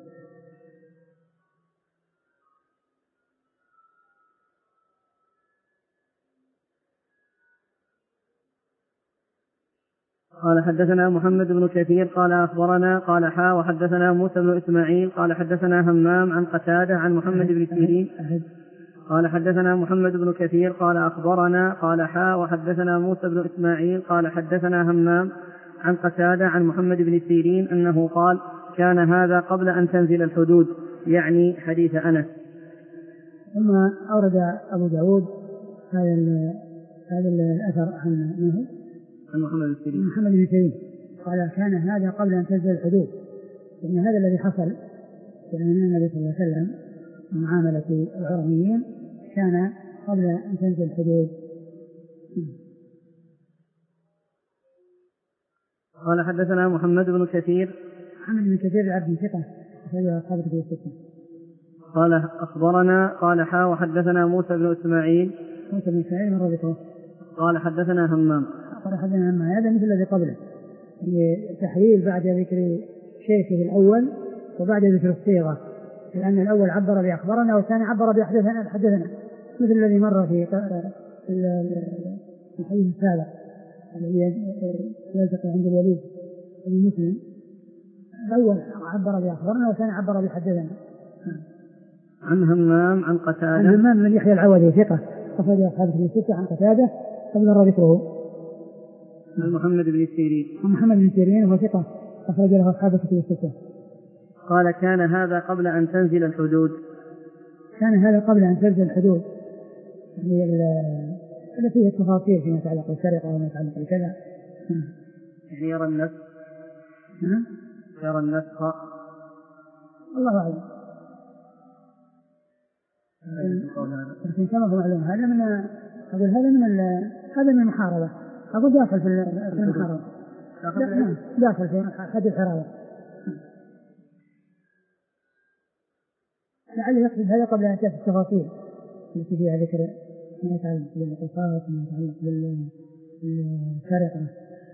قال حدثنا محمد بن كثير قال أخبرنا قال حا وحدثنا موسى بن إسماعيل قال حدثنا همام عن قتادة عن محمد بن سيرين. قال حدثنا محمد بن كثير قال أخبرنا قال حا وحدثنا موسى بن إسماعيل قال حدثنا همام عن قتادة عن محمد بن سيرين أنه قال كان هذا قبل أن تنزل الحدود، يعني حديث أنس. ثم أورد أبو داود هذا هذا الأثر عن عن محمد بن سيرين محمد بن سيرين قال كان هذا قبل أن تنزل الحدود، يعني هذا الذي حصل يعني من النبي صلى الله عليه وسلم معاملة العرميين كان قبل أن تنزل الحدود. قال حدثنا محمد بن كثير محمد بن كثير العبد ثقة أخرج أصحاب الكتب الستة. قال أخبرنا قال حا وحدثنا موسى بن إسماعيل موسى بن إسماعيل مر ذكره. قال حدثنا همام قال حدثنا همام هذا مثل الذي قبله، يعني تحليل بعد ذكر شيخه الأول وبعد ذكر الصيغة، لأن الأول عبر بأخبرنا والثاني عبر بحدثنا حدثنا مثل الذي مر في الحديث السابق الذي يلتقي عند الوليد بن مسلم، الأول عبر بأخبرنا والثاني عبر بحدثنا. عن همام عن قتادة عن همام من يحيى العوذي ثقة أخرج أصحاب الكتب الستة عن قتادة قد مر ذكره. عن محمد بن سيرين عن محمد بن سيرين وهو ثقة أخرج له أصحاب الكتب الستة. قال كان هذا قبل أن تنزل الحدود. كان هذا قبل أن تنزل الحدود التي فيها التفاصيل فيما يتعلق بالسرقة وما يتعلق بكذا. يعني يرى النسخ يرى النسخ الله أعلم. لكن كما هو معلوم هذا من أقول هذا من هذا من المحاربة، أقول داخل في المحاربة داخل في حد الحرابة. لعله يقصد هذا قبل أن تأتي التفاصيل التي فيها ذكر ما يتعلق بالقصاص وما يتعلق بالسرقة.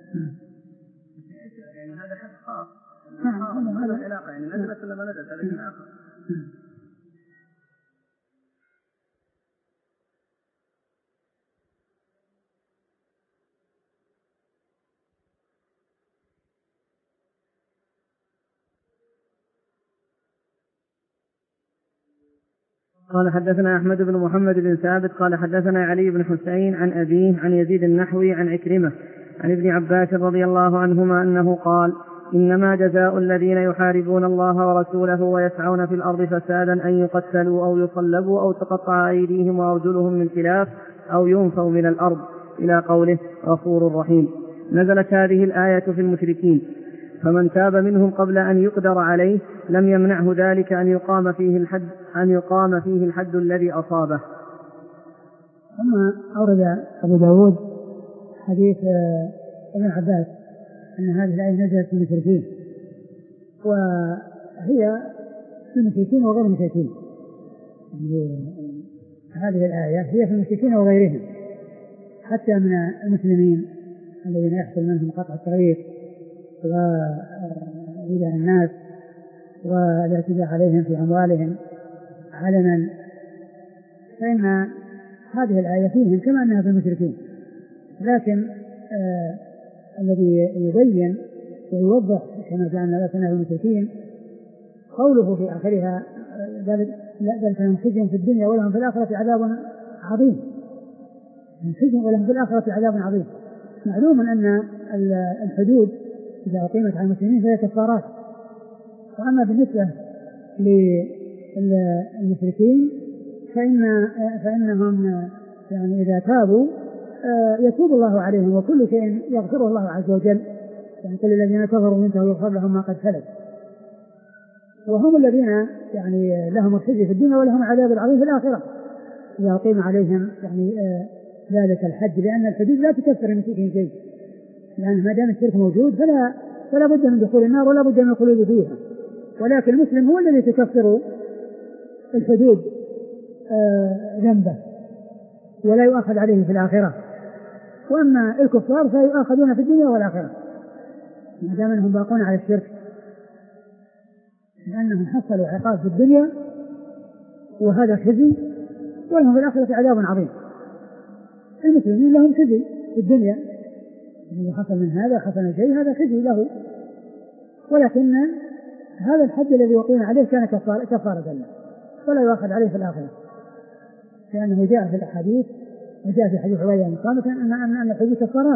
يعني هذا حد خاص. هذا العلاقة يعني نزلت ولا ما نزلت هذا شيء آخر. قال حدثنا أحمد بن محمد بن ثابت قال حدثنا علي بن حسين عن أبيه عن يزيد النحوي عن عكرمة عن ابن عباس رضي الله عنهما أنه قال إنما جزاء الذين يحاربون الله ورسوله ويسعون في الأرض فسادا أن يقتلوا أو يصلبوا أو تقطع أيديهم وأرجلهم من خلاف أو ينفوا من الأرض إلى قوله غفور رحيم. نزلت هذه الآية في المشركين، فمن تاب منهم قبل أن يقدر عليه لم يمنعه ذلك أن يقام فيه الحد أن يقام فيه الحد الذي أصابه. ثم أورد أبو داود حديث ابن عباس أن هذه الآية نزلت في المشركين، وهي في المشركين وغير المشركين. هذه الآية هي في المشركين وغيرهم، حتى من المسلمين الذين يحصل منهم قطع الطريق وإيذاء الناس والاعتداء عليهم في أموالهم علنا، فإن هذه الآية فيهم كما أنها في المشركين. لكن آه الذي يبين ويوضح كما جعلنا لكنا في المشركين قوله في آخرها ذلك لهم خزي في الدنيا ولهم في الآخرة عذاب عظيم. خزي ولهم في الآخرة عذاب عظيم. معلوم أن الحدود إذا أقيمت على المسلمين فهي كفارات، وأما بالنسبة للمشركين فإن فإنهم يعني إذا تابوا يتوب الله عليهم وكل شيء يغفره الله عز وجل، يعني كل الذين كفروا منه يغفر لهم ما قد سلف، وهم الذين يعني لهم الخزي في الدنيا ولهم عذاب العظيم في الآخرة إذا أقيم عليهم يعني ذلك الحد، لأن الحدود لا تكفر المشركين شيء، لأن ما دام الشرك موجود فلا فلا بد من دخول النار ولا بد من الخلود فيها. ولكن المسلم هو الذي تكفر الحدود ذنبه ولا يؤخذ عليه في الآخرة، وأما الكفار فيؤخذون في الدنيا والآخرة ما دام أنهم باقون على الشرك، لأنهم حصلوا عقاب في الدنيا وهذا خزي، ولهم في الآخرة عذاب عظيم. المسلمين لهم خزي في الدنيا، إذا حصل من هذا حصل شيء هذا خزي له، ولكن هذا الحد الذي وقينا عليه كان كفارة له ولا يؤخذ عليه في الآخرة. لأنه جاء في الأحاديث وجاء في حديث عبادة بن صامت أن أن أن الحدود كفارات،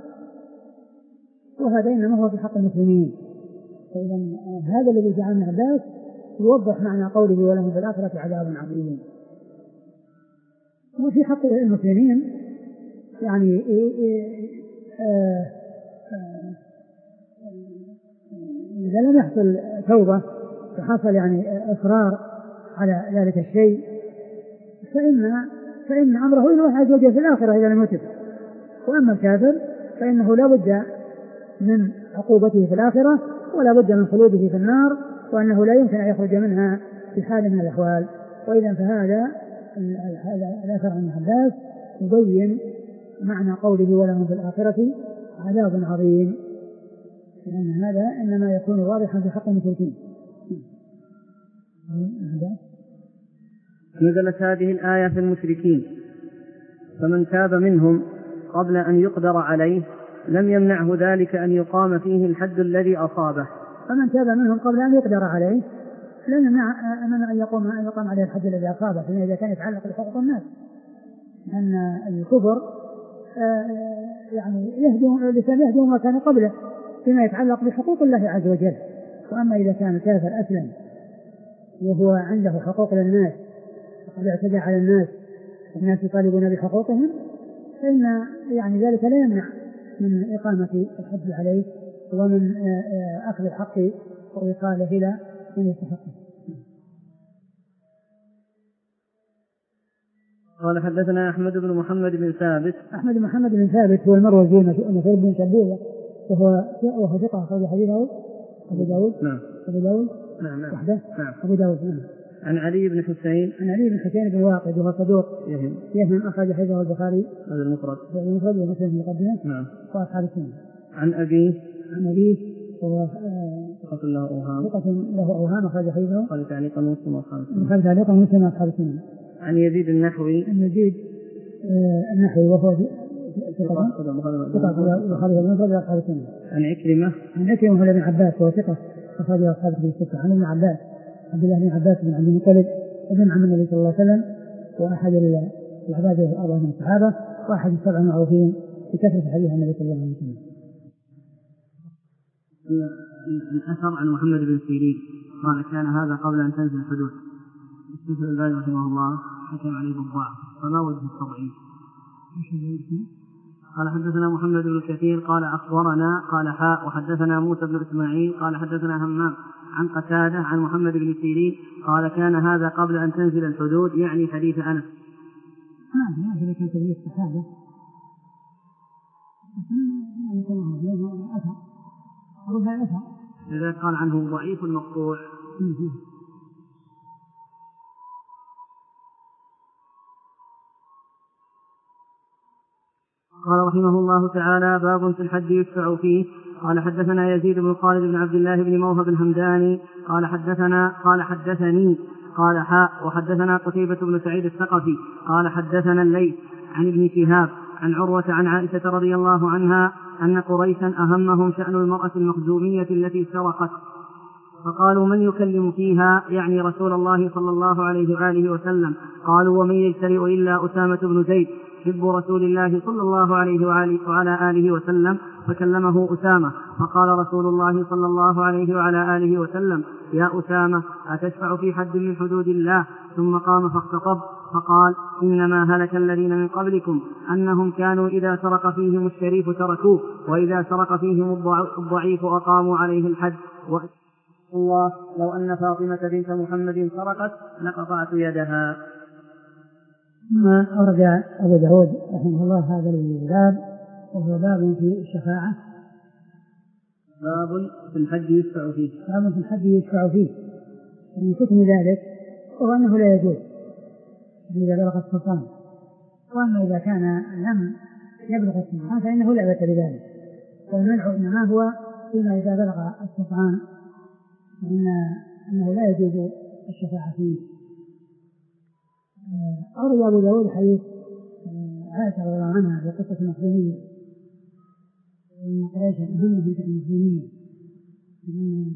وهذا إنما هو في حق المسلمين. فإذا هذا الذي جاء عن عباس يوضح معنى قوله ولهم في الآخرة عذاب عظيم. وفي حق المسلمين يعني إيه إيه آه آه إذا لم يحصل توبة وحصل يعني إصرار على ذلك الشيء فإن فإن أمره إلى الله عز وجل في الآخرة إذا لم يتب. وأما الكافر فإنه لا بد من عقوبته في الآخرة ولا بد من خلوده في النار، وأنه لا يمكن أن يخرج منها في حال من الأحوال. وإذا فهذا هذا الأثر عن عباس يبين معنى قوله ولهم في الآخرة عذاب عظيم، لأن هذا إنما يكون واضحا في حق المشركين. نزلت هذه الآية في المشركين، فمن تاب منهم قبل أن يقدر عليه لم يمنعه ذلك أن يقام فيه الحد الذي أصابه. فمن تاب منهم قبل أن يقدر عليه لم يمنع أن يقوم أن يقام عليه الحد الذي أصابه، فإن إذا كان يتعلق بحقوق الناس، أن الكفر يعني يهدم الإنسان يهدم ما كان قبله فيما يتعلق بحقوق الله عز وجل. وأما إذا كان كافر أسلم وهو عنده حقوق للناس وقد اعتدى على الناس والناس يطالبون بحقوقهم فإن يعني ذلك لا يمنع من إقامة الحد عليه ومن أخذ الحق وإيصاله إلى من يستحقه. قال حدثنا أحمد بن محمد بن ثابت. أحمد بن محمد بن ثابت هو المروزي نفير بن شبيبة وهو وهو ثقة أخرج حديثه أبو داود. نعم. أبو داود. نعم نعم. وحده. نعم. أبو داود. نعم. عن علي بن حسين. عن علي بن حسين بن واقد وهو صدوق يهم. يهم أخرج حديثه البخاري. هذا المفرد. هذا المفرد ومسلم في المقدمة. نعم. وأصحاب السنة. عن أبيه. عن أبيه وهو ثقة له أوهام. ثقة له أوهام أخرج حديثه. قال تعليقا مسلم وأصحاب السنة. قال تعليقا مسلم وأصحاب السنة. عن يزيد النحوي. عن يزيد النحوي وهو ثقة وخالد بن مسعود وأصحاب السنة. عن عكرمة. عن عكرمة ولا ابن عباس وهو ثقة أخرج أصحاب الكتب الستة. عن ابن عباس عبد الله بن عباس بن عبد المطلب ابن عم النبي صلى الله عليه وسلم وأحد العباد الأربعة من الصحابة وأحد السبع المعروفين بكثرة حديث النبي صلى الله عليه وسلم. الأثر عن محمد بن سيرين قال كان هذا قبل أن تنزل الحدود. الشيخ الألباني رحمه الله حكم عليه بالضعف، فما وجه التضعيف؟ قال حدثنا محمد بن كثير قال أخبرنا قال حاء وحدثنا موسى بن إسماعيل قال حدثنا همام عن قتادة عن محمد بن سيرين قال كان هذا قبل أن تنزل الحدود، يعني حديث أنس. هذا هذا كان تبيه الصحابة لذلك قال عنه ضعيف المقطوع. قال رحمه الله تعالى باب في الحد يشفع فيه. قال حدثنا يزيد بن خالد بن عبد الله بن موهب الهمداني قال حدثنا قال حدثني قال حاء وحدثنا قتيبة بن سعيد الثقفي قال حدثنا الليث عن ابن شهاب عن عروة عن عائشة رضي الله عنها أن قريشا أهمهم شأن المرأة المخزومية التي سرقت، فقالوا من يكلم فيها، يعني رسول الله صلى الله عليه وآله وسلم. قالوا ومن يجترئ إلا أسامة بن زيد حب رسول الله صلى الله عليه وآله وعلى آله وسلم، فكلمه أسامة فقال رسول الله صلى الله عليه وعلى آله وسلم يا أسامة أتشفع في حد من حدود الله؟ ثم قام فاختطب فقال إنما هلك الذين من قبلكم أنهم كانوا إذا سرق فيهم الشريف تركوه وإذا سرق فيهم الضعيف أقاموا عليه الحد. والله لو أن فاطمة بنت محمد سرقت لقطعت يدها. ما أورد أبو داود رحمه الله هذا الباب وهو باب في الشفاعة. باب في الحج يشفع فيه. باب في الحج يشفع فيه. من حكم ذلك هو أنه لا يجوز إذا بلغ السلطان، وأما إذا كان لم يبلغ السلطان فإنه لا بأس بذلك، والمنع إنما هو فيما إذا بلغ السلطان فإن أنه لا يجوز الشفاعة فيه. أورد أبو داود حديث عائشة رضي الله عنها في قصة المخزومية، وإن قريشا أهمهم في المخزومية، لأن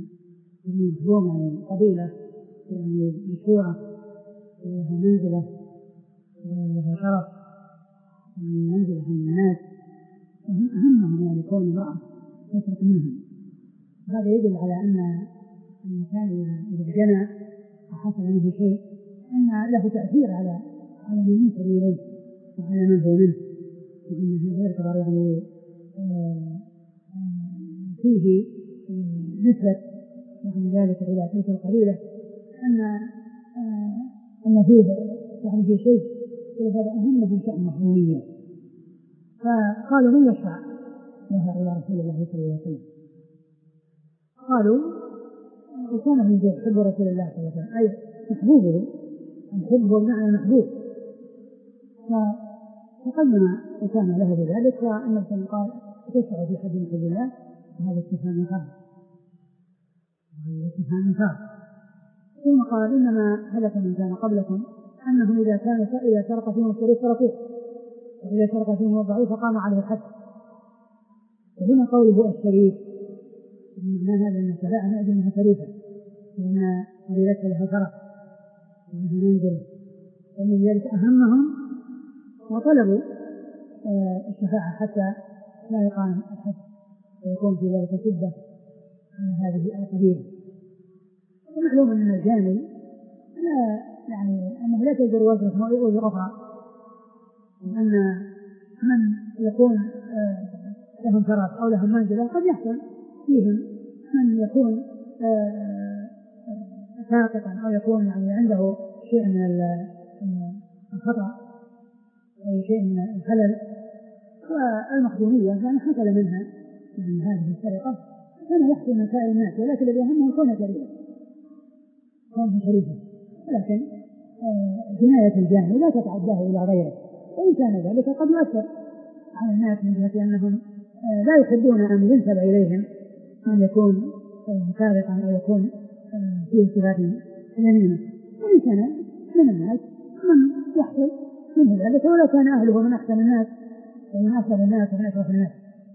المخزوم يعني قبيلة يعني مشهورة ولها منزلة ولها شرف من منزلة من الناس، وهم أهمهم يعني كون امرأة تسرق منهم. هذا يدل على أن الإنسان إذا جنى وحصل منه شيء أن له تأثير على على من ينسب إليه وعلى من هو منه، وأن هذا يعتبر يعني فيه نسبة يعني ذلك إلى تلك القبيلة، أن أن فيه يعني في شيء هذا أهمهم شأن المحرومية. فقالوا من يشفع لها إلى رسول الله صلى الله عليه وسلم؟ قالوا أسامة بن زيد حب رسول الله صلى الله عليه وسلم، أي محبوبه، الحب هو بمعنى المحبوب. فقدم أسامة له بذلك، والنبي صلى الله عليه وسلم قال تشفع في حد من حدود الله، وهذا استفهام فرض، وهذا استفهام فرض. ثم قال إنما هلك من كان قبلكم أنهم إذا كان إذا سرق فيهم الشريف تركوه، وإذا سرق فيهم الضعيف فقام عليه الحد. وهنا قوله الشريف معنى هذا أن الشفاعة نأتي منها شريفة، وأن قبيلتها لها شرف وأنها منزلة، ومن ذلك أهمهم وطلبوا الشفاعة حتى لا يقام الحد ويكون في ذلك سبة على هذه القبيلة. ومعلوم أن الجاني لا يعني أنه لا تجر وزنه وزر أخرى، وأن من يكون لهم شرف أو لهم منزلة قد يحصل فيهم من يكون ساقطا أو يكون يعني عنده شيء من الخطأ أو شيء من الخلل. والمخدومية يعني حصل منها يعني هذه السرقة كان يحصل من سائر الناس، ولكن الذي أهمه كون شريفا كون شريفا ولكن جناية الجاني لا تتعداه إلى غيره، وإن كان ذلك قد يؤثر على الناس من جهة أنهم لا يحبون أن ينسب إليهم أن يكون سارقا أو يكون فيه صفات يمينة، وإن كان من الناس من يحصل منه ذلك ولو كان أهله من أحسن الناس ومن أفضل الناس ومن أشرف الناس.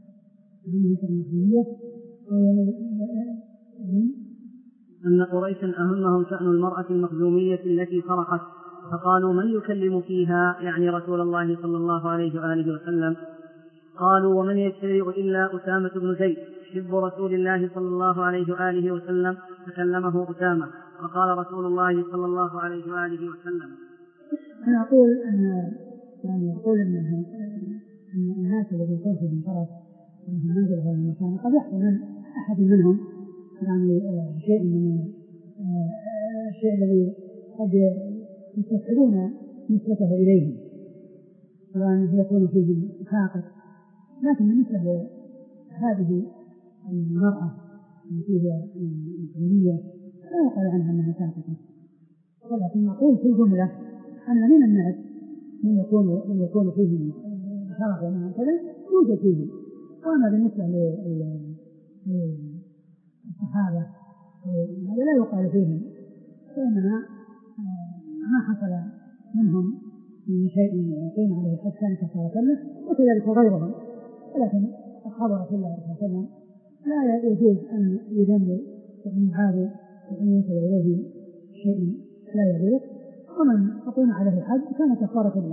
أن قريشا أهمهم شأن المرأة المخزومية التي فرحت، فقالوا من يكلم فيها يعني رسول الله صلى الله عليه وآله وسلم؟ قالوا ومن يشتري إلا أسامة بن زيد حب رسول الله صلى الله عليه وآله وسلم، فكلمه أسامة فقال رسول الله صلى الله عليه وآله وسلم. أنا أقول أن يعني أقول أن الناس الذين يكون فيهم شرف وهم منزل في المكان قد يحصل من أحد منهم يعني شيء من الشيء الذي قد يستصحبون نسبته إليهم، وأن يكون فيهم ساقط. لكن بالنسبة لهذه المرأة التي فيها المسلمية لا يقال عنها أنها ساقطة، ولكن نقول في الجملة أن من الناس من يكون من يكون فيهم شرف ومن كذا يوجد فيهم. وأما بالنسبة للصحابة هذا لا يقال فيهم، فإنما ما حصل منهم من شيء يقيم عليه الحد كان كفارة له، وكذلك غيرهم. ولكن أصحاب رسول الله صلى الله عليه وسلم لا يجوز أن يذموا وأن يعادوا وأن ينسب إليه شيء لا يليق، ومن أقيم عليه الحد كان كفارة له.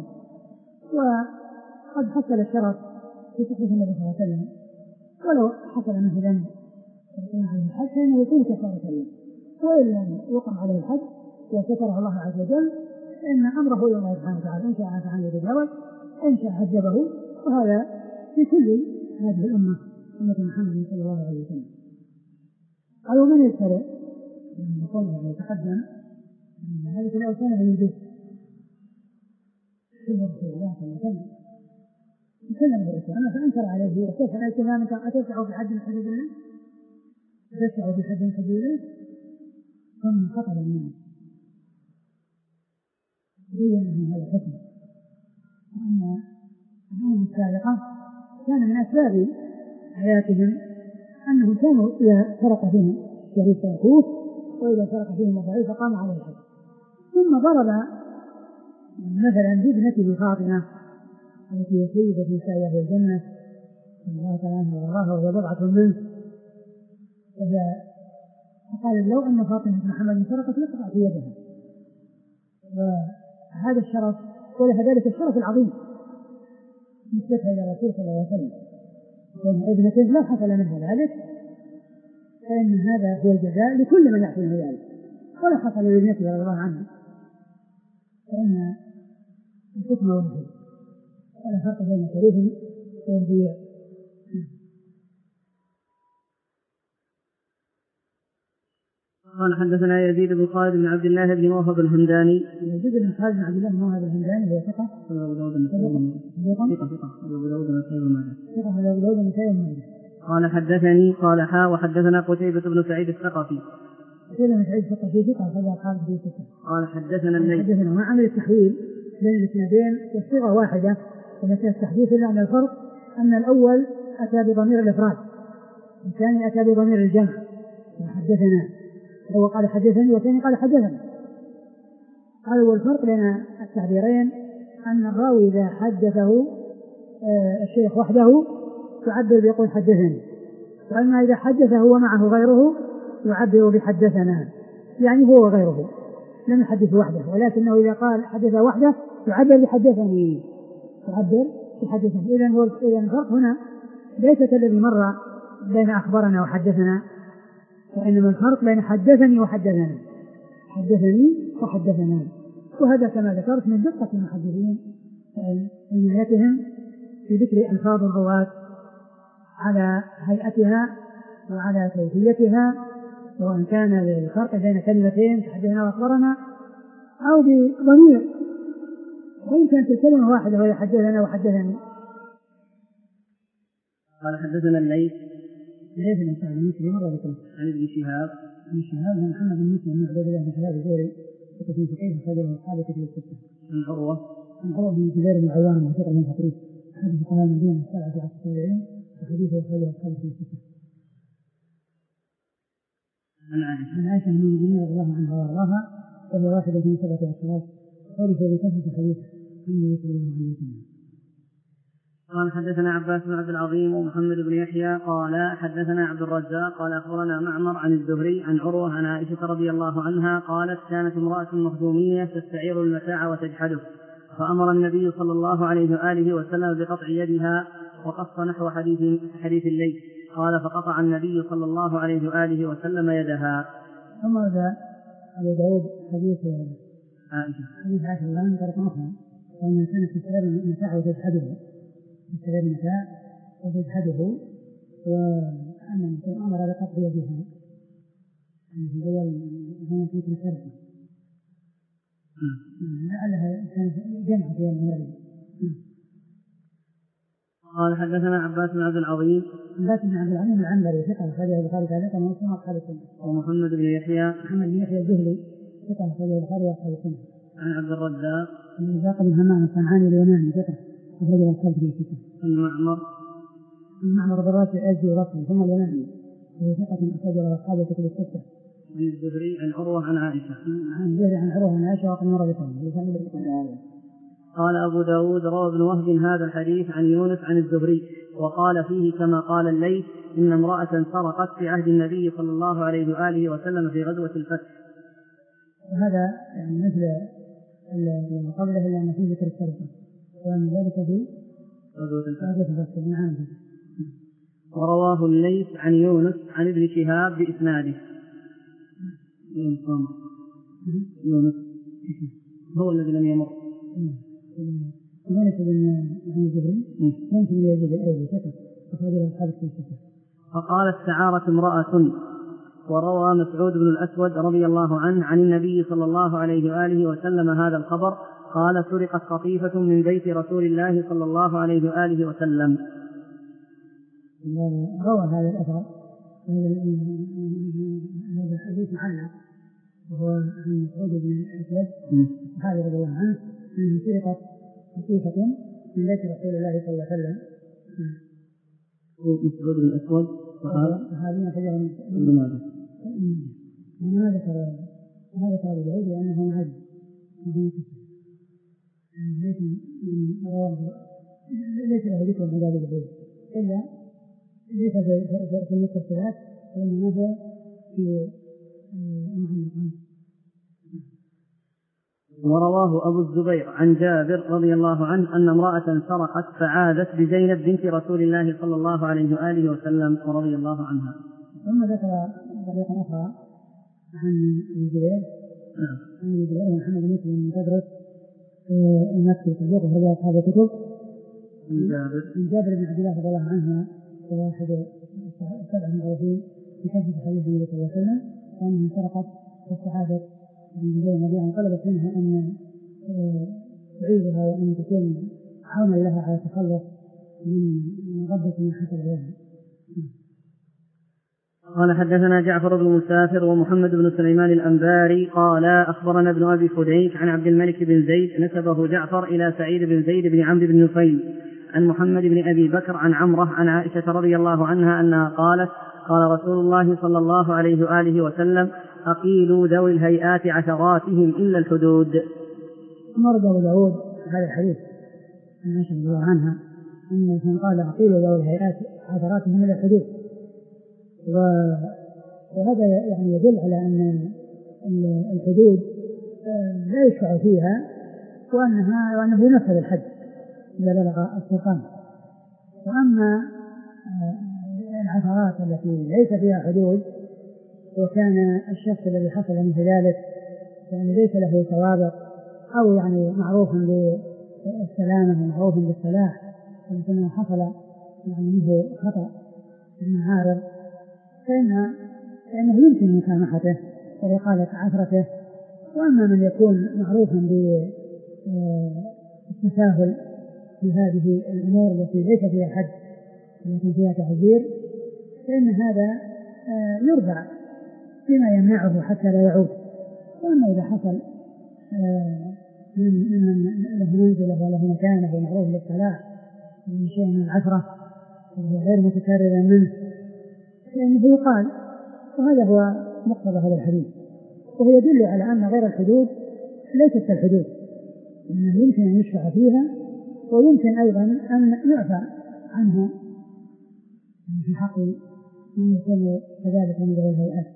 وقد حصل الشرف في صحبة النبي صلى الله عليه وسلم، ولو حصل منه ذنب وأقيم عليه الحد فإنه يكون كفارة له، وإن لم يقم عليه الحد وستره الله عز وجل فإن أمره إلى الله سبحانه وتعالى، إن شاء عفا عنه وتجاوز، إن شاء عذبه. وهذا في كل هذه الأمة أمة محمد صلى الله عليه وسلم. قالوا من يشتري يعني يكون يعني يتقدم هذه الأوثان من البيت حب رسول الله صلى الله عليه وسلم يسلم بالإسلام فأنكر عليه وكيف لا كلامك أتشعر في حد من حدود الله أتشعر في حد من حدود الله ثم خطب الناس بين لهم هذا الحكم، وأن الأمم السابقة كان من أسباب حياتهم أنهم كانوا إذا سرق فيهم الشريف تركوه، وإذا سرق فيهم الضعيف فقاموا عليه الحد. ثم ضرب مثلا بابنته فاطمة التي هي سيدة نساء أهل الجنة الله تعالى عنها وارضاها وهي بضعة منه، فقال لو أن فاطمة محمد سرقت لقطعت يدها. وهذا الشرف ولكذلك الشرف العظيم نسبتها إلى الرسول صلى الله عليه وسلم، وأن ابنته لا حصل منها ذلك، فإن هذا هو الجزاء لكل من يحصل منه ذلك، ولا حصل لابنته رضي الله عنها، فإن الحكم واحد ولا فرق بين شريف ووضيع. قال حدثنا يزيد بن خالد بن عبد الله بن موهب الهمداني. يزيد بن خالد بن عبد الله بن موهب الهمداني هو ثقة أبو داود النسائي ثقة ثقة أبو داود النسائي وماجه ثقة أبو داود النسائي وماجه. قال حدثني قال حا وحدثنا قتيبة بن سعيد الثقفي. قتيبة بن سعيد الثقفي ثقة فلا قال في ثقة. قال حدثنا الليث. حدثنا ما عمل التحويل بين الاثنين والصيغة واحدة، وليس التحديث إلا أن الفرق أن الأول أتى بضمير الإفراد والثاني أتى بضمير الجمع. وحدثنا هو قال حدثني والثاني قال حدثنا. هذا هو الفرق بين التعبيرين، أن الراوي إذا حدثه آه الشيخ وحده يعبر بيقول حدثني، وأما إذا حدثه ومعه غيره يعبر بحدثنا، يعني هو وغيره لم يحدث وحده، ولكنه إذا قال حدث وحده يعبر بحدثني يعبر بحدثني. إذن الفرق هنا ليس الذي مر بين أخبرنا وحدثنا، وإنما الفرق بين حدثني وحدثنا، حدثني وحدثنا. وهذا كما ذكرت من دقة المحدثين عنايتهم في ذكر ألفاظ الرواة على هيئتها وعلى كيفيتها، سواء كان الفرق بين كلمتين حدثنا وأخبرنا أو بضمير، وإن كانت الكلمة واحدة وهي حدثنا وحدثني. قال حدثنا الليث. ليس الإنسان المسلم مرة ذكره عن ابن شهاب. ابن شهاب بن محمد بن مسلم بن عبيد الله بن شهاب الزهري ثقة فقيه أخرجه أصحاب الكتب الستة. عن عروة. عن عروة بن الزبير بن العوام وثقة بن خطيب أحد فقهاء المدينة السبعة في عصر التابعين، وحديثه أخرجه أصحاب الكتب الستة. عن عائشة. عن عائشة بن المؤمنين رضي الله عنها وأرضاها، وهي واحدة من سبعة أشخاص عرفوا بكثرة الحديث عن النبي صلى الله عليه وسلم. قال حدثنا عباس بن عبد العظيم ومحمد بن يحيى قال حدثنا عبد الرزاق قال أخبرنا معمر عن الزهري عن عروة عن عائشة رضي الله عنها قالت كانت امرأة مخزومية تستعير المتاع وتجحده، فأمر النبي صلى الله عليه وآله وسلم بقطع يدها، وقص نحو حديث حديث الليل. قال فقطع النبي صلى الله عليه وآله وسلم يدها. ثم هذا أبو داود حديث عائشة حديث عائشة الآن طريقة أخرى، وأن كانت تستعير المتاع وتجحده تستعير المتاع وتجحده، وأن أمر بقطع يدها في الأول هنا في الشرح لعلها كانت جمع في الأمرين. قال حدثنا عباس بن عبد العظيم. عباس بن عبد العظيم العنبري ثقة أخرجه البخاري تعليقا ومسلم وأصحاب السنة. ومحمد بن يحيى. محمد بن يحيى الجهلي ثقة أخرجه البخاري وأصحاب السنة. عن عبد الرزاق. عن الرزاق بن همام الصنعاني اليوناني ثقة أخرجه أصحاب السنة. عن معمر. عن معمر بن راشد الأزدي البصري ثم اليوناني وهو ثقة أخرجه أصحاب الكتب الستة. عن الزهري عن عروة عن عائشة. عن الزهري عن عروة عن عائشة وقد مر بكم. قال أبو داود روى ابن وهب هذا الحديث عن يونس عن الزهري، وقال فيه كما قال الليث إن امرأة سرقت في عهد النبي صلى الله عليه وآله وسلم في غزوة الفتح. وهذا يعني مثل اللي قبله إلا أن فيه ذكر السرقة، ومن ذلك في غزوة الفتح. نعم. ورواه الليث عن يونس عن ابن شهاب بإسناده. يونس يونس هو الذي لم يمر. ذلك بن الزهري كانت من يزيد الأيدي ثقة أخرجه أصحاب الكتب. فقالت تعارت امرأة. وروى مسعود بن الأسود رضي الله عنه عن النبي صلى الله عليه وآله وسلم هذا الخبر، قال سرقت قطيفة من بيت رسول الله صلى الله عليه وآله وسلم. روى هذا الأثر هذا الحديث معلق، وهو عن مسعود بن الأسود الصحابي رضي الله عنه أنه سرقت قطيفة من بيت رسول الله صلى الله عليه وسلم. مسعود بن الأسود صحابي أخرجه ابن ماجه. ما ذكر ما ذكر أبو داود لأنه معد ليس له ذكر من هذا الحديث إلا ليس في المتصلات، وإنما هو في المعلقات. ورواه أبو الزبير عن جابر رضي الله عنه أن امرأة سرقت فعادت بزينب بنت رسول الله صلى الله عليه وآله وسلم ورضي الله عنها. ثم ذكر طريقة أخرى عن الزبير عن الزبير ومحمد بن مسلم من تدرس المكي في الصدوق وهو أصحاب الكتب من جابر بن عبد الله رضي الله عنه وواحد سبع معروفين في كتب حديث النبي صلى الله عليه وسلم وأنها سرقت فاستعاذت من زينب يعني طلبت منها أن تعيدها وأن تكون عونا لها على التخلص من غضة من حصل عليها. قال حدثنا جعفر بن مسافر ومحمد بن سليمان الأنباري قال أخبرنا ابن أبي فديك عن عبد الملك بن زيد نسبه جعفر إلى سعيد بن زيد بن عمرو بن نفيل عن محمد بن أبي بكر عن عمره عن عائشة رضي الله عنها أنها قالت قال رسول الله صلى الله عليه وآله وسلم أقيلوا ذوي الهيئات عشراتهم إلا الحدود. مرد أبو داود هذا الحديث عن عائشة رضي الله عنها أن قال أقيلوا ذوي الهيئات عشراتهم إلا الحدود، وهذا يعني يدل على أن الحدود لا يشفع فيها وأنها وأنه ينفذ الحد إذا بلغ السلطان. وأما العثرات التي ليس فيها حدود وكان الشخص الذي حصل مثل ذلك يعني ليس له سوابق أو يعني معروف بالسلامة ومعروف بالصلاح ولكنه حصل يعني منه خطأ من عارض فإن فإنه يمكن مسامحته وإقالة عثرته. وأما من يكون معروفا بالتساهل في هذه الأمور التي ليس فيها حد ولكن فيها تحذير فإن هذا يرفع فيما يمنعه حتى لا يعود. وأما إذا حصل من له منزله وله مكانه ومعروف بالصلاح من شيء من العثرة وهو غير متكرر منه فإنه يقال. وهذا هو مقتضى هذا الحديث، وهو يدل على أن غير الحدود ليست كالحدود، إنه يمكن أن يشفع فيها ويمكن أيضا أن يعفى عنها في حق من يكون كذلك من ذوي الهيئات.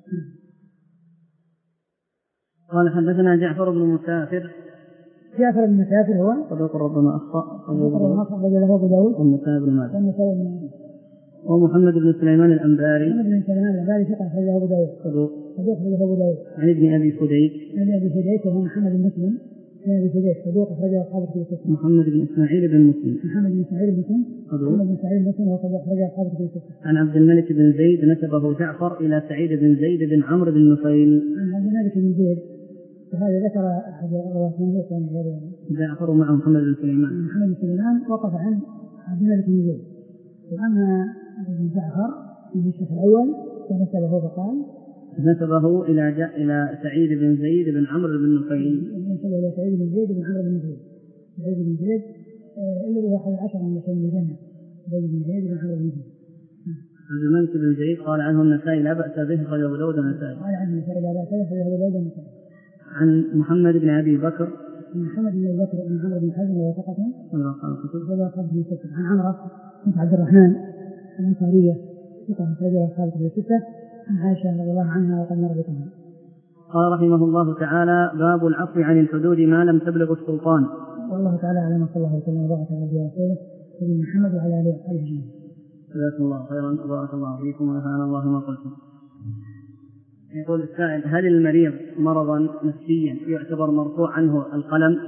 قال حدثنا جعفر بن مسافر. جعفر بن مسافر هو صدوق ربما أخطأ أخرج له أبو داود والنسائي بن ماجه. ومحمد بن سليمان الأنباري محمد بن سليمان الأنباري ثقة أخرجه أبو داود صدوق صدوق أخرجه أبو داود. عن ابن أبي فديك عن أبي فديك وهو محمد بن مسلم بن أبي فديك صدوق أخرجه أصحاب الكتب الستة. محمد بن إسماعيل بن مسلم محمد بن إسماعيل بن مسلم محمد بن إسماعيل بن مسلم وصدوق أخرجه أصحاب الكتب الستة. عن عبد الملك بن زيد نسبه جعفر إلى سعيد بن زيد بن عمرو بن نفيل عن عبد الملك بن زيد وهذا ذكر أحد الرواتين يعني جعفر مع محمد بن سليمان. محمد بن سليمان وقف عن عبد الملك بن زيد. وأما ابن جعفر في الشيخ الأول فنسبه فقال نسبه إلى جاء إلى سعيد بن زيد بن عمرو بن نفيل نسبه إلى سعيد بن زيد بن عمرو بن نفيل. سعيد بن زيد الذي هو أحد عشر من يحيي الجنة. سعيد بن زيد بن عمرو بن نفيل. عبد الملك بن زيد قال عنه النسائي لا بأس به أخرجه أبو داود النسائي. قال عنه النسائي لا بأس به أخرجه أبو داود النسائي. عن محمد بن أبي بكر محمد بن أبي بكر بن عمرو بن حزم وثقة ولا قبل في ستة. عن عمرة بنت عبد الرحمن الأنصارية ثقة أخرجها أصحاب الكتب الستة. عن عائشة رضي الله عنها وقد مر بكم. قال رحمه الله تعالى باب العفو عن الحدود ما لم تبلغ السلطان. والله تعالى أعلم صلى الله عليه وسلم وبارك على نبينا ورسوله سيدنا محمد وعلى آله وصحبه أجمعين. جزاكم الله خيرا وبارك الله فيكم ونفعنا الله ما قلتم. يقول السائل هل المريض مرضا نفسيا يعتبر مرفوع عنه القلم؟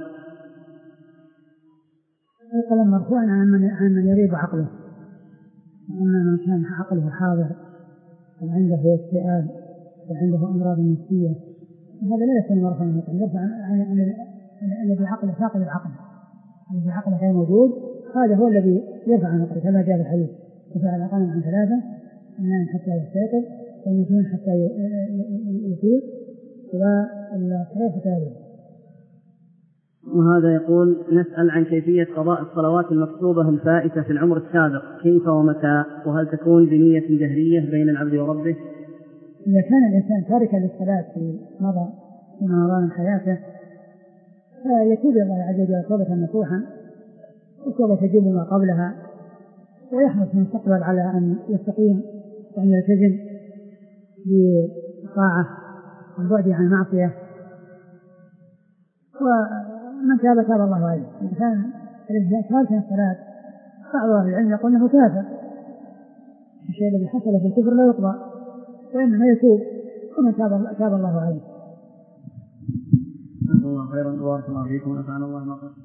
القلم مرفوع عن من عن من يغيب عقله، وأما من كان عقله حاضر وعنده اكتئاب وعنده أمراض نفسية هذا لا يكون مرفوعا عنه القلم. يرفع عن الذي عقله فاقد العقل، الذي عقله غير موجود هذا هو الذي يرفع عنه القلم كما جاء في الحديث رفع القلم عن ثلاثة: النائم حتى يستيقظ والمجنون حتى يفيق والصغير حتى يبلغ. وهذا يقول نسأل عن كيفية قضاء الصلوات المكتوبة الفائتة في العمر السابق كيف ومتى، وهل تكون بنية جهرية بين العبد وربه؟ إذا كان الإنسان تاركا للصلاة في مضى في رمضان حياته فيتوب الله عز وجل توبة نصوحا والتوبة تجيب ما قبلها ويحرص في المستقبل على أن يستقيم وأن يلتزم بالطاعة والبعد عن المعصية. ومن تاب تاب الله عليه. إذا كان تارك الصلاة بعض أهل العلم يقول أنه كافر، الشيء الذي حصل في الكفر لا يقضى وإنما يتوب، ومن تاب تاب الله عليه. الله خيرا بارك الله فيكم ونفعنا الله ما قال.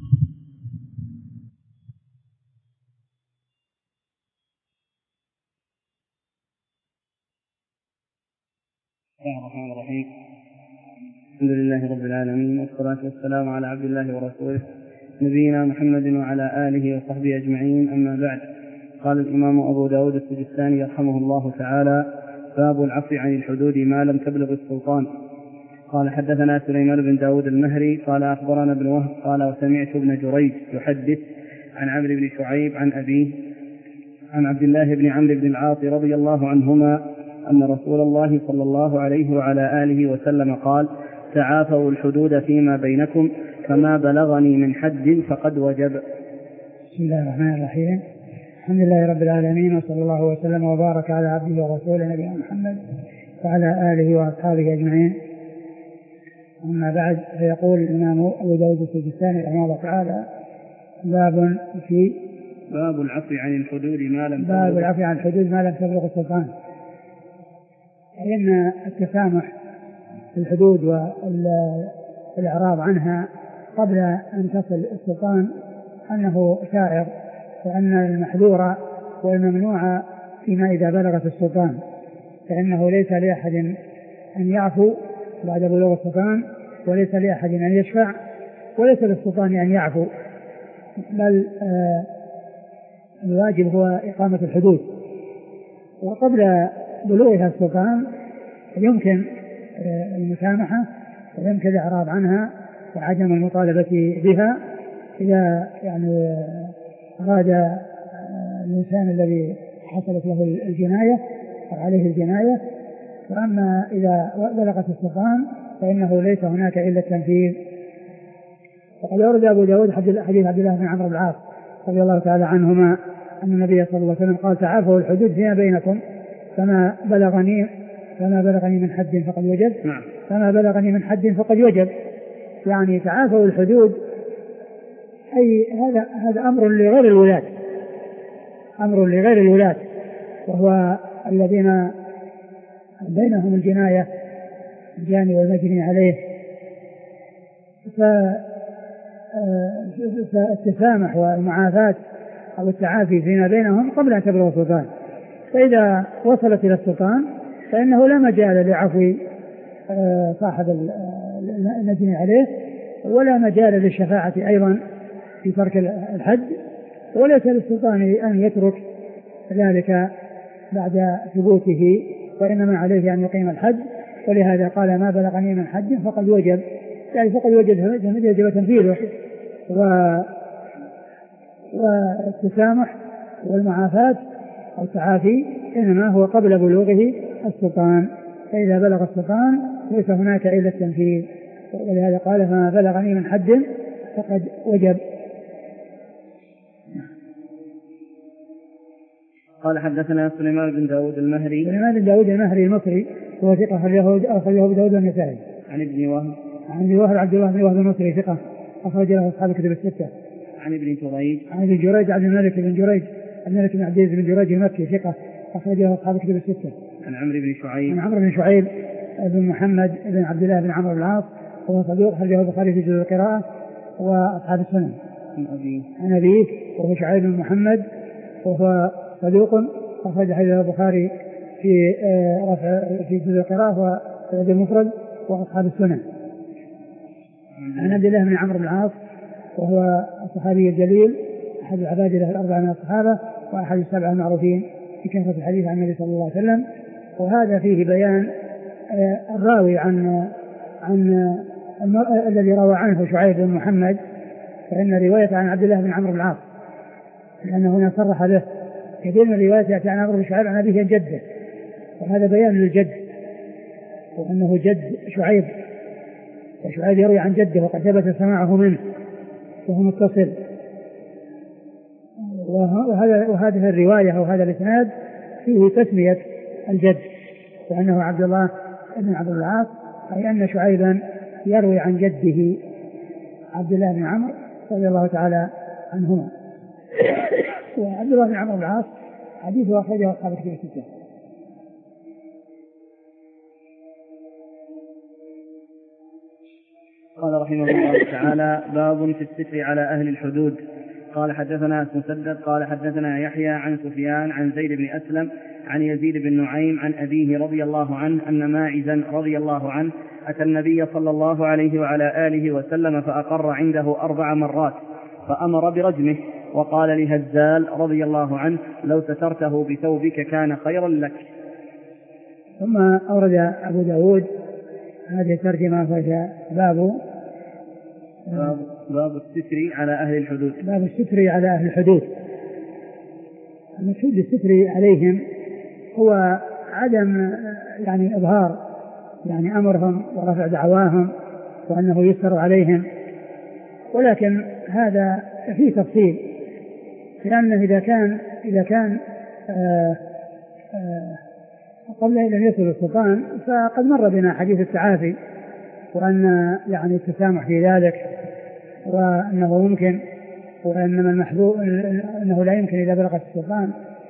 بسم الله الرحمن الرحيم. الحمد لله رب العالمين، والصلاة والسلام على عبد الله ورسوله نبينا محمد وعلى آله وصحبه أجمعين، أما بعد. قال الإمام أبو داود السجستاني يرحمه الله تعالى: باب العفو عن الحدود ما لم تبلغ السلطان. قال حدثنا سليمان بن داود المهري قال أخبرنا ابن وهب قال وسمعت ابن جريج يحدث عن عمرو بن شعيب عن أبيه عن عبد الله بن عمرو بن العاص رضي الله عنهما أن رسول الله صلى الله عليه وعلى آله وسلم قال: تعافوا الحدود فيما بينكم، فما بلغني من حد فقد وجب. بسم الله الرحمن الرحيم. الحمد لله رب العالمين، وصلى الله وسلم وبارك على عبده ورسوله نبينا محمد وعلى آله وأصحابه أجمعين، أما بعد. فيقول الإمام أبو داود السجستاني رحمه الله تعالى: باب في باب العفو عن الحدود ما لم تبلغ باب العفو عن الحدود ما لم تبلغ السلطان. فإن التسامح في الحدود والإعراض عنها قبل أن تصل السلطان أنه شائع، فأن المحذور والممنوع فيما إذا بلغت السلطان، فإنه ليس لأحد أن يعفو بعد بلوغ السلطان، وليس لأحد أن يشفع، وليس للسلطان أن يعفو، بل آه الواجب هو إقامة الحدود. وقبل بلوغها السلطان يمكن آه المسامحة ويمكن الإعراض عنها وعدم المطالبة بها إذا يعني أراد آه الإنسان الذي حصلت له الجناية أو عليه الجناية. وأما إذا بلغت السلطان فإنه ليس هناك إلا التنفيذ. وقد أورد أبو داود حديث عبد الله بن عمرو بن العاص رضي الله تعالى عنهما أن النبي صلى الله عليه وسلم قال: تعافوا الحدود فيما بينكم، فما بلغني فما بلغني من حد فقد وجب. فما بلغني من حد فقد وجب، يعني تعافوا الحدود، أي هذا هذا أمر لغير الولاة، أمر لغير الولاة، وهو الذين بينهم الجناية الجاني والمجني عليه. فالتسامح والمعافاة أو التعافي فيما بينهم قبل أن تبلغ السلطان، فإذا وصلت إلى السلطان فإنه لا مجال لعفو صاحب المجني عليه، ولا مجال للشفاعة أيضا في ترك الحد، وليس للسلطان أن يترك ذلك بعد ثبوته، وإنما عليه أن يقيم الحد. ولهذا قال: ما بلغني من حد فقد وجب، يعني فقد وجب يجب تنفيذه. والتسامح والمعافاة أو التعافي إنما هو قبل بلوغه السلطان، فإذا بلغ السلطان ليس هناك إلا التنفيذ. ولهذا قال: فما بلغني من حد فقد وجب. قال حدثنا سليمان بن داود المهري سليمان بن داود المهري المصري هو ثقة أخرجه أبو داود والنسائي. عن ابن وهب عن ابن وهب عبد الله بن وهب المصري ثقة أخرج له أصحاب الكتب الستة. عن ابن جريج عن ابن جريج عبد الملك بن جريج الملك بن عبد العزيز بن جريج المكي ثقة أخرج له أصحاب الكتب الستة. عن عمرو بن شعيب عن عمرو بن شعيب بن محمد بن عبد الله بن عمرو بن العاص وهو صدوق أخرجه البخاري في جزء القراءة وأصحاب السنن. عن أبيه عن أبيه وهو شعيب بن محمد وهو صدوق أخرج حديث البخاري في رفع في جزء القراءة وسند المفرد وأصحاب السنن. عن عبد الله بن عمرو بن العاص وهو الصحابي الجليل أحد العبادلة الأربعة من الصحابة وأحد السبعة المعروفين في كثرة الحديث عن النبي صلى الله عليه وسلم. وهذا فيه بيان الراوي عن عن الذي روى عنه شعيب بن محمد، فإن رواية عن عبد الله بن عمرو بن العاص لأنه هنا صرح به. كثير من الروايات يأتي عن عمرو بن شعيب عن أبيه جده، وهذا بيان للجد وأنه جد شعيب، وشعيب يروي عن جده وقد ثبت سماعه منه وهو متصل. وهذا وهذه الرواية أو هذا الإسناد فيه تسمية الجد، وأنه عبد الله بن عبد العاص، أي أن شعيبا يروي عن جده عبد الله بن عمرو رضي الله تعالى عنهما. وعبد الله بن عمرو بن العاص حديثه أخرجه أصحاب الكتب الستة. قال رحمه الله تعالى: باب في الستر على أهل الحدود. قال حدثنا مسدد قال حدثنا يحيى عن سفيان عن زيد بن أسلم عن يزيد بن نعيم عن أبيه رضي الله عنه أن ماعزا رضي الله عنه أتى النبي صلى الله عليه وعلى آله وسلم فأقر عنده أربع مرات فأمر برجمه، وقال لهزال رضي الله عنه: لو سترته بثوبك كان خيرا لك. ثم أورد أبو داود هذه الترجمة فهي باب باب, باب الستر على أهل الحدود. باب الستر على أهل الحدود. المقصود بالستر عليهم هو عدم يعني إظهار يعني أمرهم ورفع دعواهم وأنه يستر عليهم، ولكن هذا فيه تفصيل، لأنه إذا كان إذا كان آآ آآ قبل أن يصل السلطان فقد مر بنا حديث التعافي، وأن يعني التسامح في ذلك، وأنه ممكن، وأنما المحذور أنه لا يمكن إذا بلغت السلطان.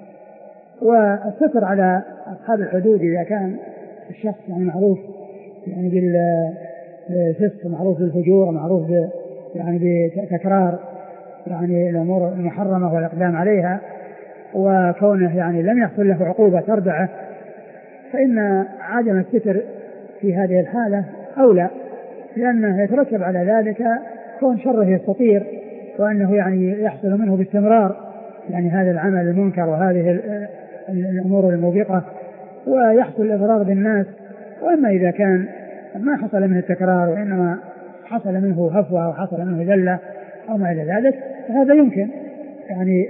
والستر على أصحاب الحدود إذا كان الشخص يعني معروف يعني بالفسق، معروف بالفجور، معروف يعني بتكرار يعني الأمور المحرمة والإقدام عليها، وكونه يعني لم يحصل له عقوبة تردعه، فإن عدم الستر في هذه الحالة أولى، لأنه يترتب على ذلك كون شره يستطير، وأنه يعني يحصل منه باستمرار يعني هذا العمل المنكر وهذه الأمور الموبقة، ويحصل الإضرار بالناس. وأما إذا كان ما حصل منه التكرار وإنما حصل منه هفوة أو حصل منه ذلة أو ما إلى ذلك، فهذا يمكن يعني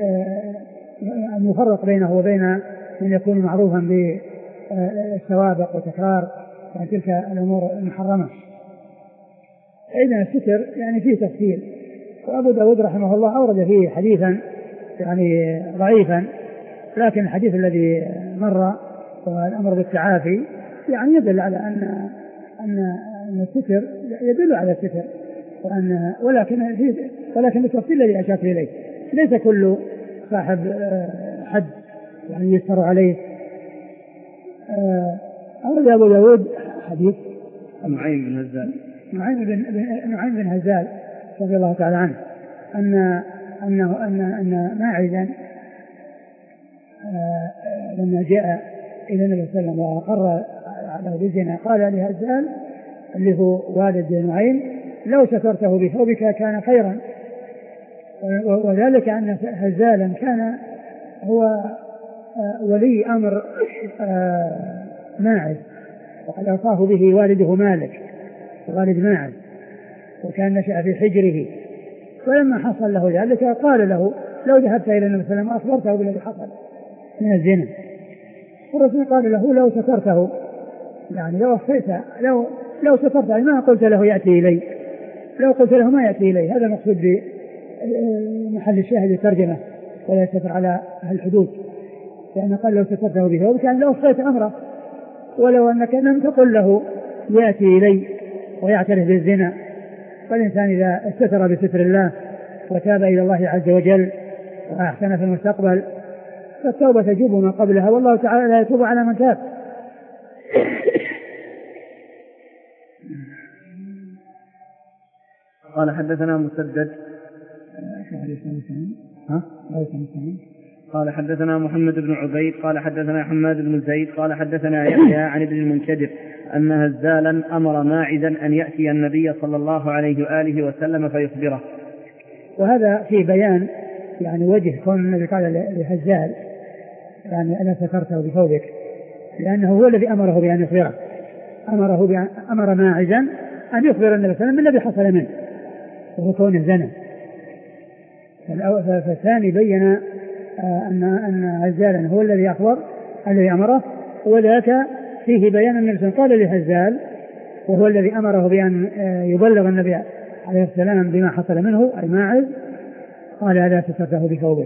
أن يفرق بينه وبين من يكون معروفا بالسوابق وتكرار يعني تلك الأمور المحرمة. إذن الستر يعني فيه تفصيل. وأبو داود رحمه الله أورد فيه حديثا يعني ضعيفا، لكن الحديث الذي مر والأمر بالتعافي يعني يدل على أن أن الستر يدل على الستر، وأن ولكن ولكن التفصيل الذي أشرت إليه ليس كل صاحب حد يعني يستر عليه. أورد أبو داود حديث نعيم بن هزال نعيم بن نعيم بن هزال رضي الله تعالى عنه أن أنه أن أن ماعزا لما جاء إلى النبي صلى الله عليه وسلم وأقر على بالزنا قال لهزال اللي هو والد نعيم: لو سترته بثوبك كان خيرا. وذلك أن هزالا كان هو ولي أمر ماعز، وقد أوصاه به والده مالك والد ماعز، وكان نشأ في حجره. ولما حصل له ذلك قال له: لو ذهبت إلى النبي صلى الله عليه وسلم وأخبرته بالذي حصل من الزنا. والرسول قال له: لو سترته يعني لو وفيته لو لو سترته ما قلت له يأتي إلي، لو قلت له ما يأتي إلي. هذا المقصود بمحل الشاهد الترجمة: ولا يستر على أهل الحدود، لأنه قال: لو سترته بثوبك كان لو وفيت أمره، ولو أنك لم تقل له يأتي إلي ويعترف بالزنا. فالإنسان إذا استتر بستر الله وتاب إلى الله عز وجل وأحسن في المستقبل فالتوبة تجوب ما قبلها، والله تعالى لا يتوب على من تاب. قال حدثنا مسدد ها؟ قال حدثنا محمد بن عبيد قال حدثنا حماد بن زيد قال حدثنا يحيى عن ابن المنكدر أن هزالا أمر ماعزا أن يأتي النبي صلى الله عليه وآله وسلم فيخبره. وهذا في بيان يعني وجه كون النبي قال لهزال يعني أنا سترته بثوبك، لأنه هو الذي أمره بأن يخبره، أمره بأن أمر ماعزا أن يخبر النبي صلى الله عليه وسلم بالذي حصل منه وهو كونه زنا. فالثاني بين أن أن هزالا هو الذي أخبر الذي أمره، وذاك فيه بيان النبي صلى الله عليه وسلم قال لهزال وهو الذي أمره بأن يبلغ النبي عليه السلام بما حصل منه أي ماعز، قال: لا سترته بثوبك.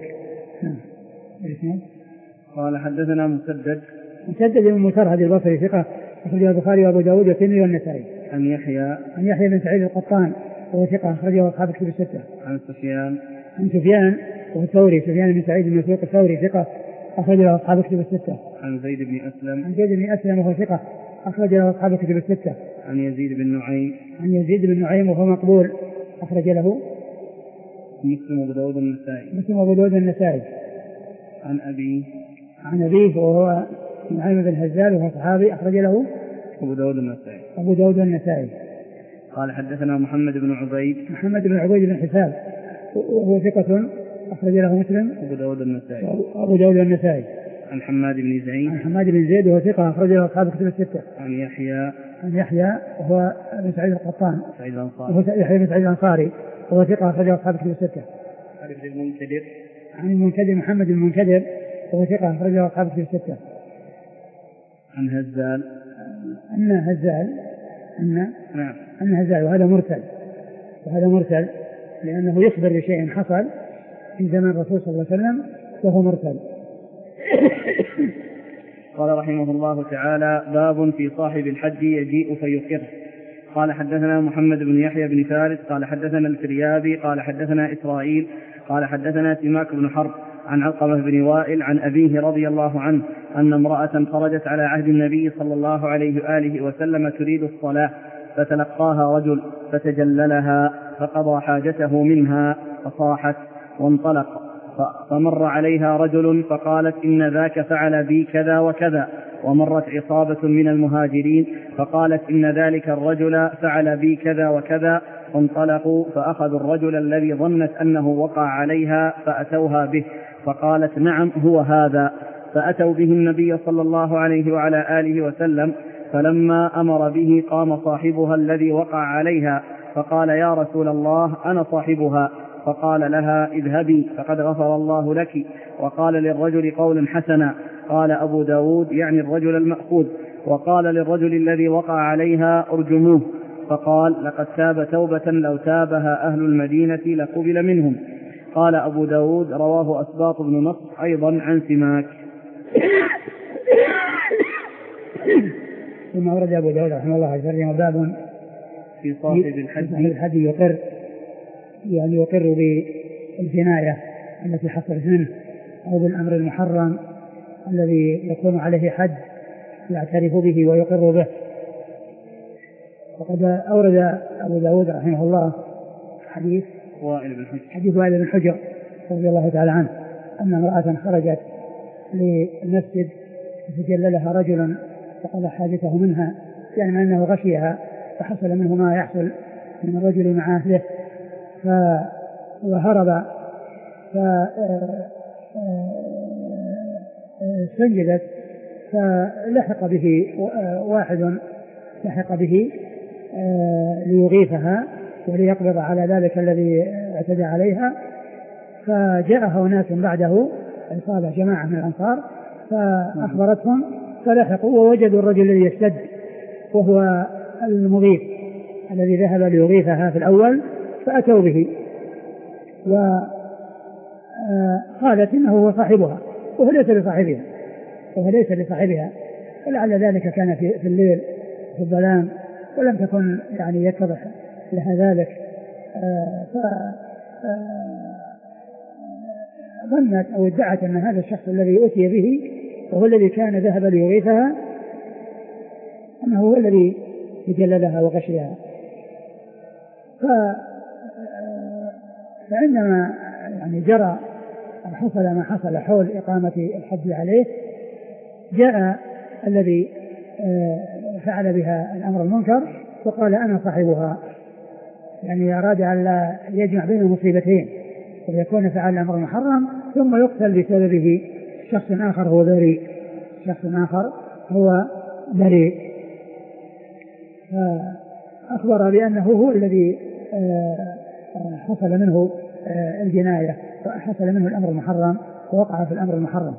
قال حدثنا مسدد مسدد بن مسرهد البصري ثقة أخرجه البخاري وأبو داود والترمذي والنسائي. عن يحيى عن يحيى بن سعيد القطان وهو ثقة أخرجه أصحاب الكتب الستة. عن سفيان عن سفيان والثوري سفيان بن سعيد بن مسروق الثوري ثقة أخرجه أصحاب الكتب الستة. عن زيد بن أسلم عن زيد بن أسلم وهو ثقة أخرجه أصحاب الكتب الستة. عن يزيد بن نعيم عن يزيد بن نعيم وهو مقبول أخرج له مسلم وأبو داود النسائي. مسلم وأبو داود النسائي. عن أبي عن أبيه وهو نعيم بن هزال وهو صحابي أخرج له أبو داود النسائي. أبو داود النسائي. قال حدثنا محمد بن عبيد محمد بن عبيد بن حساب وهو ثقة أخرج له مسلم أبو داود النسائي. أبو داود النسائي. عن حماد بن زيد عن حماد بن زيد وهو ثقة أخرج له أصحاب الكتب الستة. عن يحيى عن يحيى وهو بن سعيد القطان سعيد الأنصاري وهو يحيى بن سعيد الأنصاري وهو ثقة أخرج له أصحاب الكتب الستة. عن ابن المنكدر عن المنكدر محمد المنكدر وهو ثقة أخرج له أصحاب الكتب الستة. عن هزال أن هزال أن نعم أن هزال وهذا مرسل وهذا مرسل لأنه يخبر بشيء حصل في زمن الرسول صلى الله عليه وسلم وهو مرسل. قال رحمه الله تعالى باب في صاحب الحج يجيء فيقر. قال حدثنا محمد بن يحيى بن فارس قال حدثنا الفريابي قال حدثنا إسرائيل قال حدثنا سماك بن حرب عن علقمة بن وائل عن أبيه رضي الله عنه أن امرأة خرجت على عهد النبي صلى الله عليه وآله وسلم تريد الصلاة فتلقاها رجل فتجللها فقضى حاجته منها فصاحت وانطلق فمر عليها رجل فقالت إن ذاك فعل بي كذا وكذا. ومرت عصابة من المهاجرين فقالت إن ذلك الرجل فعل بي كذا وكذا. فانطلقوا فأخذوا الرجل الذي ظنت أنه وقع عليها فأتوها به فقالت نعم هو هذا. فأتوا به النبي صلى الله عليه وعلى آله وسلم فلما أمر به قام صاحبها الذي وقع عليها فقال يا رسول الله أنا صاحبها. فقال لها اذهبي فقد غفر الله لك. وقال للرجل قولا حسنا. قال أبو داود يعني الرجل المأخوذ. وقال للرجل الذي وقع عليها ارجموه. فقال لقد تاب توبة لو تابها أهل المدينة لقبل منهم. قال أبو داود رواه أسباط بن نصر أيضا عن سماك. ثم ورد أبو داود رحمه الله عليه باب في صاحب الحج يقر يعني يقر بالجناية التي حصلت منه أو بالأمر المحرم الذي يكون عليه حد يعترف به ويقر به. وقد أورد أبو داود رحمه الله حديث وائل بن حجر حديث وائل بن حجر رضي الله تعالى عنه أن امرأة خرجت للمسجد فتجللها رجل فقضى حاجته منها يعني أنه غشيها فحصل منه ما يحصل من الرجل مع أهله فهرب فاستنجدت فلحق به واحد لحق به ليغيثها وليقبض على ذلك الذي اعتدى عليها. فجاءها أناس بعده عصابة جماعة من الأنصار فأخبرتهم فلحقوا ووجدوا الرجل الذي يشتد وهو المغيث الذي ذهب ليغيثها في الأول فأتوا به وقالت إنه هو صاحبها وهو ليس لصاحبها وهو ليس لصاحبها ولعل ذلك كان في الليل في الظلام ولم تكن يعني يتضح لها ذلك. فظنت أو ادعت أن هذا الشخص الذي أتي به وهو الذي كان ذهب ليغيثها أنه هو الذي تجللها وغشيها. فعندما يعني جرى حصل ما حصل حول إقامة الحج عليه جاء الذي فعل بها الأمر المنكر وقال أنا صاحبها يعني أراد أن لا يجمع بين المصيبتين ويكون فعل الأمر المحرم ثم يقتل بسببه شخص آخر هو بريء شخص آخر هو بريء. فأخبر بأنه هو الذي حصل منه الجناية وحصل منه الأمر المحرم ووقع في الأمر المحرم.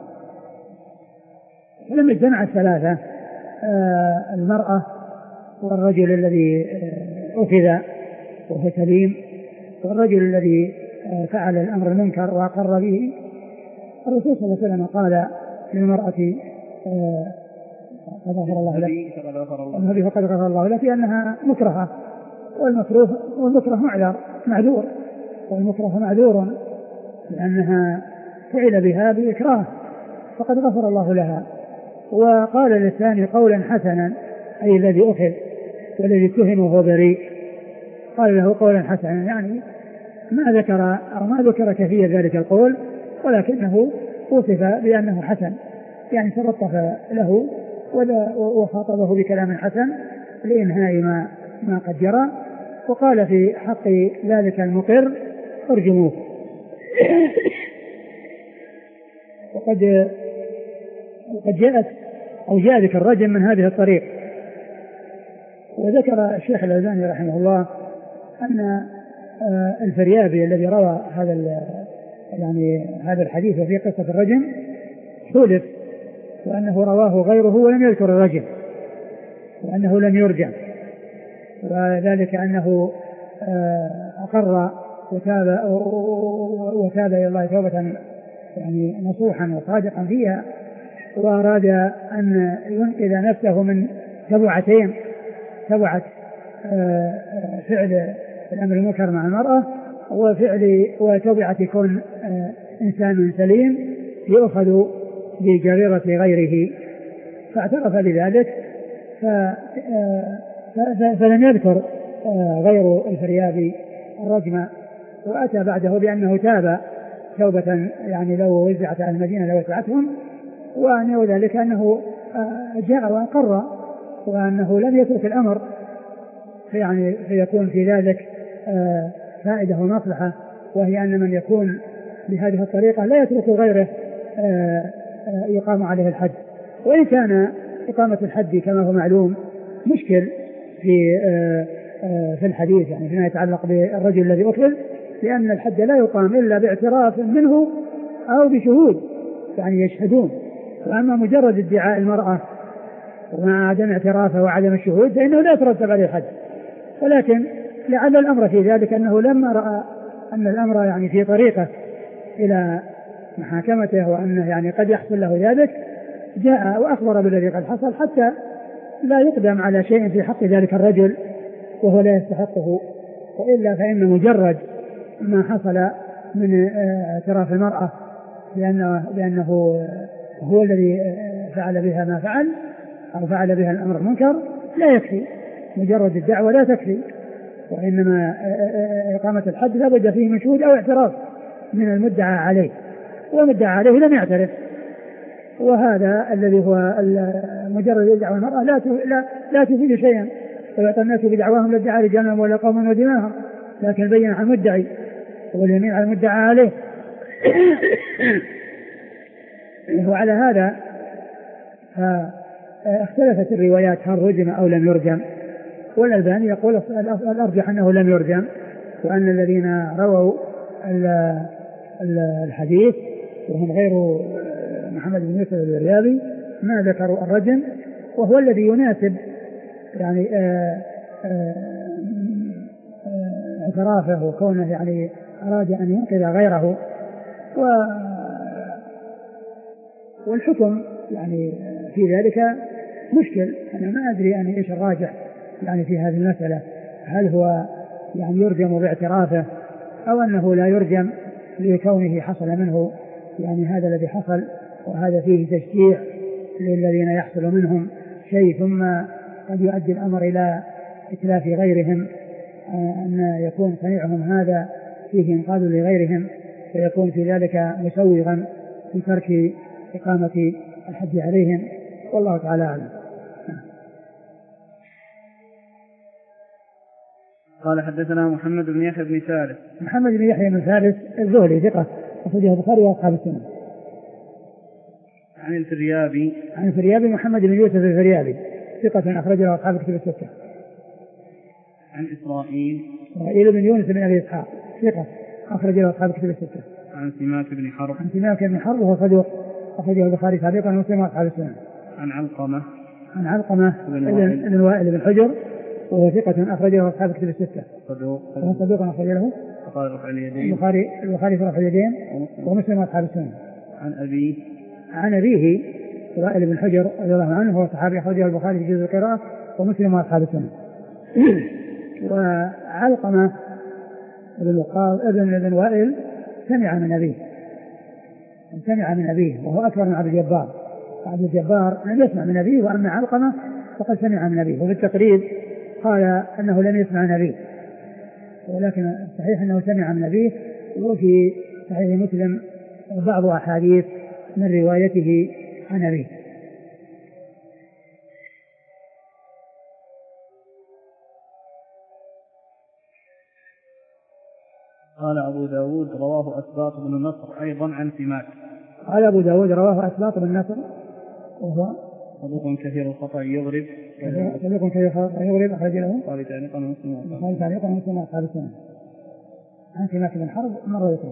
فلما اجتمع الثلاثة المرأة والرجل الذي أخذ وهو سليم والرجل الذي فعل الأمر المنكر وأقر به الرسول صلى الله عليه وسلم قال للمرأة قد غفر الله لك فقد غفر الله لك أنها مكرهة والمكروه والمكره معذر معذور والمكره معذور لأنها فعل بها بإكراه فقد غفر الله لها. وقال للثاني قولا حسنا أي الذي أخذ والذي اتهم وهو بريء قال له قولا حسنا يعني ما ذكر أو ما ذكر كيفية ذلك القول ولكنه وصف بأنه حسن يعني تلطف له وخاطبه بكلام حسن لإنهاء ما ما قد جرى. وقال في حق ذلك المقر ارجموه. وقد وقد جاءت أو جاء ذكر الرجم من هذه الطريق. وذكر الشيخ الألباني رحمه الله أن الفريابي الذي روى هذا يعني هذا الحديث وفي قصة الرجم حلف وأنه رواه غيره ولم يذكر الرجم وأنه لم يرجم وذلك أنه أقر وتاب وتاب إلى الله توبة يعني نصوحا وصادقا فيها وأراد أن ينقذ نفسه من تبعتين تبعة فعل الأمر المنكر مع المرأة وفعل وتبعة كون إنسان سليم يؤخذ بجريرة غيره فاعترف بذلك فلم يذكر غير الفريابي الرجم وأتى بعده بأنه تاب توبة يعني لو وزعت على المدينة لوسعتهم وأن ذلك أنه جاء وأقر وأنه لم يترك الأمر يعني فيكون في ذلك فائدة ومصلحة وهي أن من يكون بهذه الطريقة لا يترك غيره يقام عليه الحد. وإن كان إقامة الحد كما هو معلوم مشكل في في الحديث يعني فيما يتعلق بالرجل الذي أخذ لأن الحد لا يقام إلا باعتراف منه أو بشهود يعني يشهدون. وأما مجرد ادعاء المرأة ومع عدم اعترافه وعدم الشهود فإنه لا يترتب عليه الحد. ولكن لعل الأمر في ذلك أنه لما رأى أن الأمر يعني في طريقه إلى محاكمته وأنه يعني قد يحصل له ذلك جاء وأخبر بالذي قد حصل حتى لا يقدم على شيء في حق ذلك الرجل وهو لا يستحقه. وإلا فإن مجرد ما حصل من اعتراف المرأة لأنه, لأنه هو الذي فعل بها ما فعل أو فعل بها الأمر المنكر لا يكفي مجرد الدعوة لا تكفي وإنما إقامة الحد لا بد فيه من شهود أو اعتراف من المدعى عليه والمدعى عليه لم يعترف. وهذا الذي هو مجرد يدعو المرأة لا لا لا تفيد شيئا ويعطى الناس بدعواهم لادعى رجالهم ولا قوم ودماهم لكن بين على المدعي واليمين على المدعى عليه. وعلى هذا اختلفت الروايات هل رجم أو لم يرجم. والألباني يقول الأرجح أنه لم يرجم وأن الذين رووا الحديث وهم غير محمد بن يوسف الفريابي ما ذكروا الرجم وهو الذي يناسب يعني اعترافه وكونه يعني أراد أن ينقذ غيره. والحكم يعني في ذلك مشكل. أنا ما أدري أن إيش الراجح يعني في هذه المسألة هل هو يعني يرجم باعترافه أو أنه لا يرجم لكونه حصل منه يعني هذا الذي حصل وهذا فيه تشجيع للذين يحصل منهم شيء ثم قد يؤدي الأمر إلى إتلاف غيرهم أن يكون صنيعهم هذا فيه إنقاذ لغيرهم فيكون في ذلك مسوغا في ترك إقامة الحد عليهم والله تعالى أعلم. قال حدثنا محمد بن يحيى بن فارس. محمد بن يحيى بن فارس الزهري ثقة أخرجه البخاري وأصحاب السنن. عن الفريابي. عن الفريابي محمد بن يوسف الفريابي ثقة أخرجه أصحاب الكتب الستة. عن إسرائيل. إسرائيل بن يونس بن أبي إسحاق ثقة أخرجه أصحاب الكتب الستة. عن سماك بن حرب. عن سماك بن حرب وهو صدوق أخرجه البخاري سابقا ومسلم وأصحاب السنن. عن علقمة. عن علقمة بن وائل بن حجر وهو ثقة أخرجه أصحاب الكتب الستة. صدوق. وهو صدوق أخرجه له البخاري البخاري في رفع اليدين ومسلم وأصحاب السنن. عن أبيه. عن أبيه وائل بن حجر رضي الله عنه هو صحابي أخرجه البخاري في جزء القراءة ومسلم وأصحاب السنن. وعلقمة ابن ابن ابن وائل سمع من أبيه سمع من أبيه وهو أكبر من عبد الجبار. عبد الجبار لم يسمع من أبيه، وأما علقمة فقد سمع من أبيه. وفي التقريب قال أنه لم يسمع من أبيه، ولكن صحيح أنه سمع من أبيه. وفي صحيح مسلم بعض أحاديث من روايته عن أبيه. قال أبو داود رواه أسباط بن نصر أيضا عن سماك. قال أبو داود رواه أسباط بن نصر وهو صدوق كثير الخطأ يغرب صدوق كثير الخطأ يغرب أخرج له قال تعليقا مسلم قال تعليقا مسلم أصحاب السنة عن سماك بن حرب مرة يكون.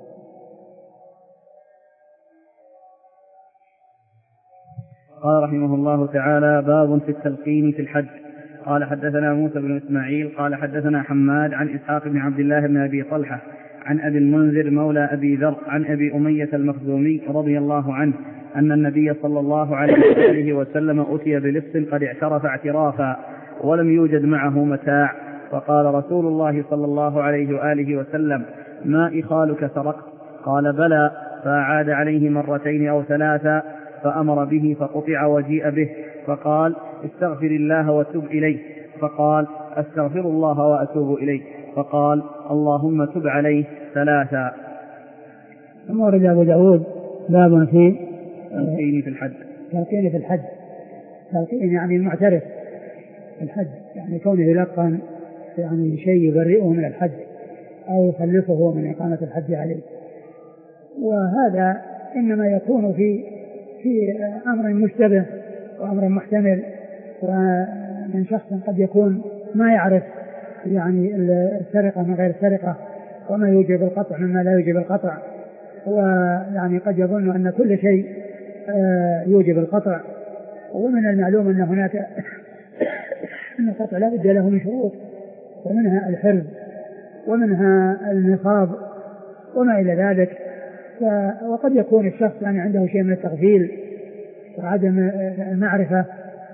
قال رحمه الله تعالى: باب في التلقين في الحج. قال حدثنا موسى بن إسماعيل قال حدثنا حماد عن إسحاق بن عبد الله بن أبي طلحة عن أبي المنذر مولى أبي ذر عن أبي أمية المخزومي رضي الله عنه أن النبي صلى الله عليه وسلم أتي بلص قد اعترف اعترافا ولم يوجد معه متاع، فقال رسول الله صلى الله عليه وآله وسلم: ما إخالك سرقت؟ قال: بلى. فأعاد عليه مرتين أو ثلاثا فأمر به فقطع وجيء به، فقال: استغفر الله وتب إليه. فقال: أستغفر الله وأتوب إليه. فقال: اللهم تب عليه ثلاثا. ثم ورد أبو داود باب في تلقين في الحج. تلقين في الحج تلقين يعني المعترف في الحج، يعني كونه يلقن يعني شيء يبرئه من الحج أو يخلصه من إقامة الحج عليه. وهذا إنما يكون في في أمر مشتبه وأمر محتمل، ومن شخص قد يكون ما يعرف يعني السرقة من غير السرقة وما يوجب القطع مما لا يوجب القطع، ويعني قد يظن أن كل شيء يوجب القطع. ومن المعلوم أن هناك أن القطع لا بد له من شروط، ومنها الحرز ومنها النصاب وما إلى ذلك. وقد يكون الشخص يعني عنده شيء من التغفيل وعدم المعرفة،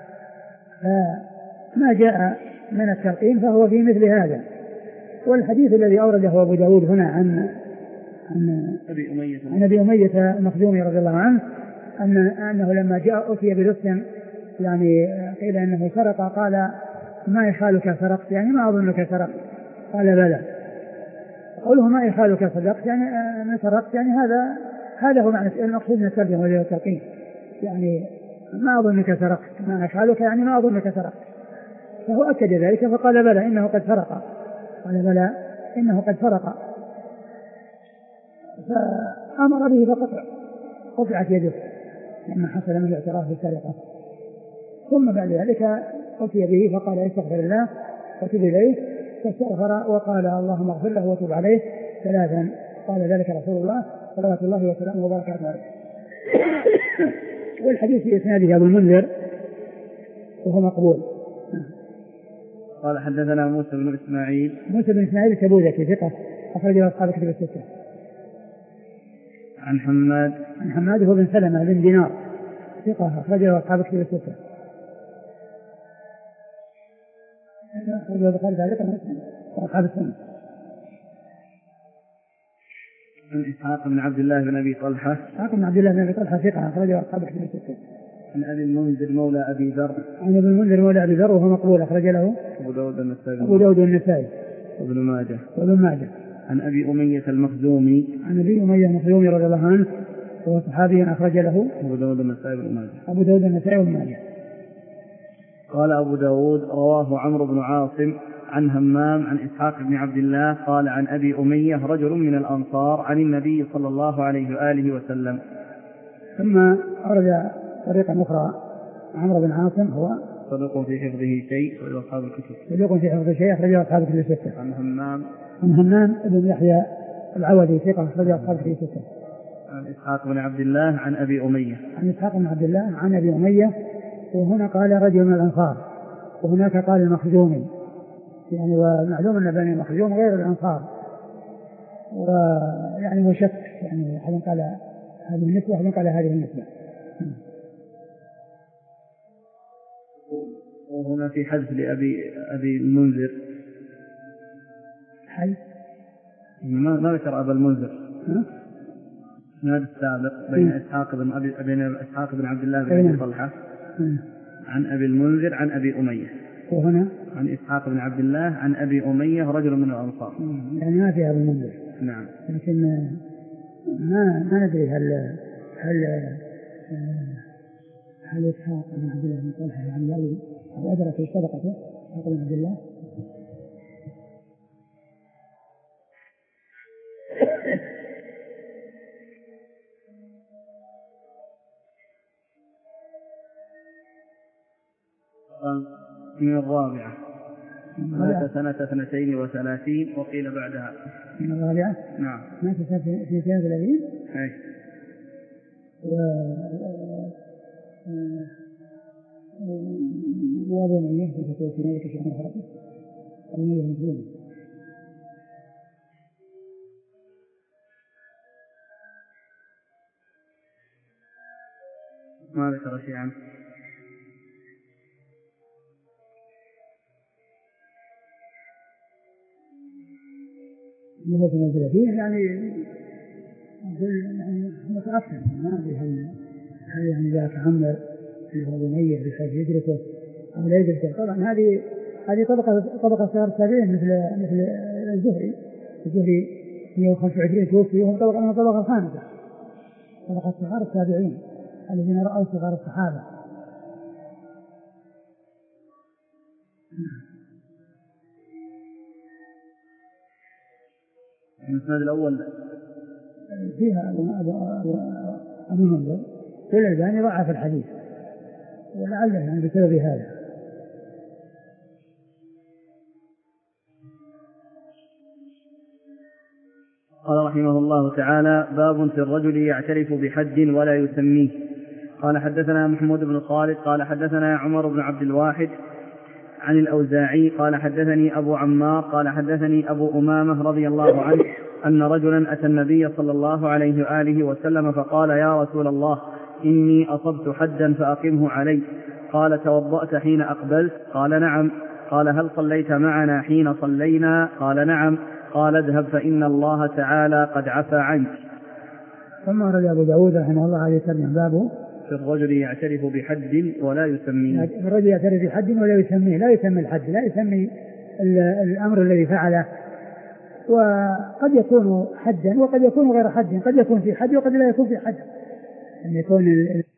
فما جاء من التلقين فهو في مثل هذا. والحديث الذي أورده أبو داود هنا عن عن أبي أمية عن أبي أمية المخزومي رضي الله عنه أن أنه لما جاء أتي بلص يعني قيل أنه سرق، قال: ما يخالك سرقت؟ يعني ما أظنك سرقت. قال: بلى. قوله ما يخالك صدقت يعني ما سرقت، يعني هذا هذا هو معنى المقصود من الترجمة والتلقين، يعني ما أظنك سرقت، ما يخالك يعني ما أظنك سرقت. فهو أكد ذلك فقال: بلى إنه قد سرق. قال: بلى إنه قد سرق. فأمر به فقطع قطعت يده لما حصل من الاعتراف بالسرقة. ثم بعد ذلك أتي به فقال: استغفر الله وتب إليه. فاستغفر وقال: اللهم اغفر له وتب عليه ثلاثا. قال ذلك رسول الله صلوات الله وسلامه وبركاته عليه. والحديث في إسناده أبو المنذر وهو مقبول. قال حدثنا موسى بن إسماعيل موسى بن إسماعيل التبوذكي ثقة أخرجه أصحاب كتب الستة. عن حماد عن حماد هو بن سلمة بن دينار ثقة أخرجه أصحاب كتب الستة. أخرجه البخاري تعليقا وأصحاب السنة. عن إسحاق بن عبد الله بن أبي طلحة إسحاق بن عبد الله بن أبي طلحة ثقة أخرجه أصحاب كتب الستة. عن أبي المنذر مولى أبي ذر عن أبي المنذر مولى أبي ذر وهو مقبول أخرج له أبو داود النسائي أبو داود النسائي وابن ماجه وابن ماجه. عن أبي أمية المخزومي عن أبي أمية المخزومي رضي الله عنه وهو صحابي أخرج له أبو داود النسائي وابن ماجه أبو داود النسائي وابن ماجه. قال أبو داود رواه عمرو بن عاصم عن همام عن إسحاق بن عبد الله قال عن أبي أمية رجل من الأنصار عن النبي صلى الله عليه وآله وسلم. ثم أرد طريقا أخرى عمرو بن عاصم هو صدوق في حفظه شيء أخرجه أصحاب الكتب صدوق في حفظه شيء أخرجه أصحاب الكتب الستة. عن همام عن همام بن يحيى العودي ثقة أخرجه أصحاب الكتب الستة. عن إسحاق بن عبد الله عن أبي أمية عن إسحاق بن عبد الله عن أبي أمية. وهنا قال رجل من الأنصار وهناك قال المخزومي، يعني ومعلوم أن بني المخزوم غير الأنصار، ويعني مشك يعني أحد قال هذه النسبة وأحد قال هذه النسبة. وهنا في حذف لأبي أبي المنذر حي ما ما ذكر أبا المنذر هذا السابق بين إسحاق بن أبي بين إسحاق بن عبد الله بن أبي طلحة عن أبي المنذر عن أبي أمية، وهنا عن إسحاق بن عبد الله عن أبي أمية رجل من الأنصار. يعني ما فيها أبي المنذر. نعم. لكن ما ما ندري هل هل هل إسحاق بن عبد الله بن طلحة يعني يلي أو أدرك في صدقته إسحاق بن عبد الله. من الرابعة مات سنة اثنتين وثلاثين وقيل بعدها. من الرابعة؟ نعم. مات في سنة ثلاثين؟ أي. و وأبو أمية في فتوى ذلك الشيخ الخطيب أبو أمية المخزومي. ما ذكر شيء عنه. لما تنزل فيه يعني يعني متأثر ما أدري هل هل يعني ذاك عمر في أبو أمية بحيث يدركه أو لا يدركه. طبعا هذه هذه طبقة طبقة صغار التابعين مثل مثل الزهري. الزهري مئة وخمسة وعشرين توفي وهو طبقة من الطبقة الخامسة، طبقة صغار التابعين الذين رأوا صغار الصحابة. المسند الأول فيها أبو أبو منذر والألباني ضعف الحديث ولعله يعني بسبب هذا. قال رحمه الله تعالى: باب في الرجل يعترف بحد ولا يسميه. قال حدثنا محمود بن خالد قال حدثنا عمر بن عبد الواحد عن الأوزاعي قال حدثني أبو عمار قال حدثني أبو أمامة رضي الله عنه أن رجلا أتى النبي صلى الله عليه وآله وسلم فقال: يا رسول الله، إني أصبت حدا فأقمه علي. قال: توضأت حين أقبلت؟ قال: نعم. قال: هل صليت معنا حين صلينا؟ قال: نعم. قال: اذهب فإن الله تعالى قد عفى عنك. ثم رد أبو داود رحمه الله عليه وسلم بابه في الرجل يعترف بحد ولا يسميه. الرجل يعترف بحد ولا يسميه، لا يسمي الحد، لا يسمي الأمر الذي فعله، وقد يكون حدا وقد يكون غير حد، قد يكون في حد وقد لا يكون في حد، أن يكون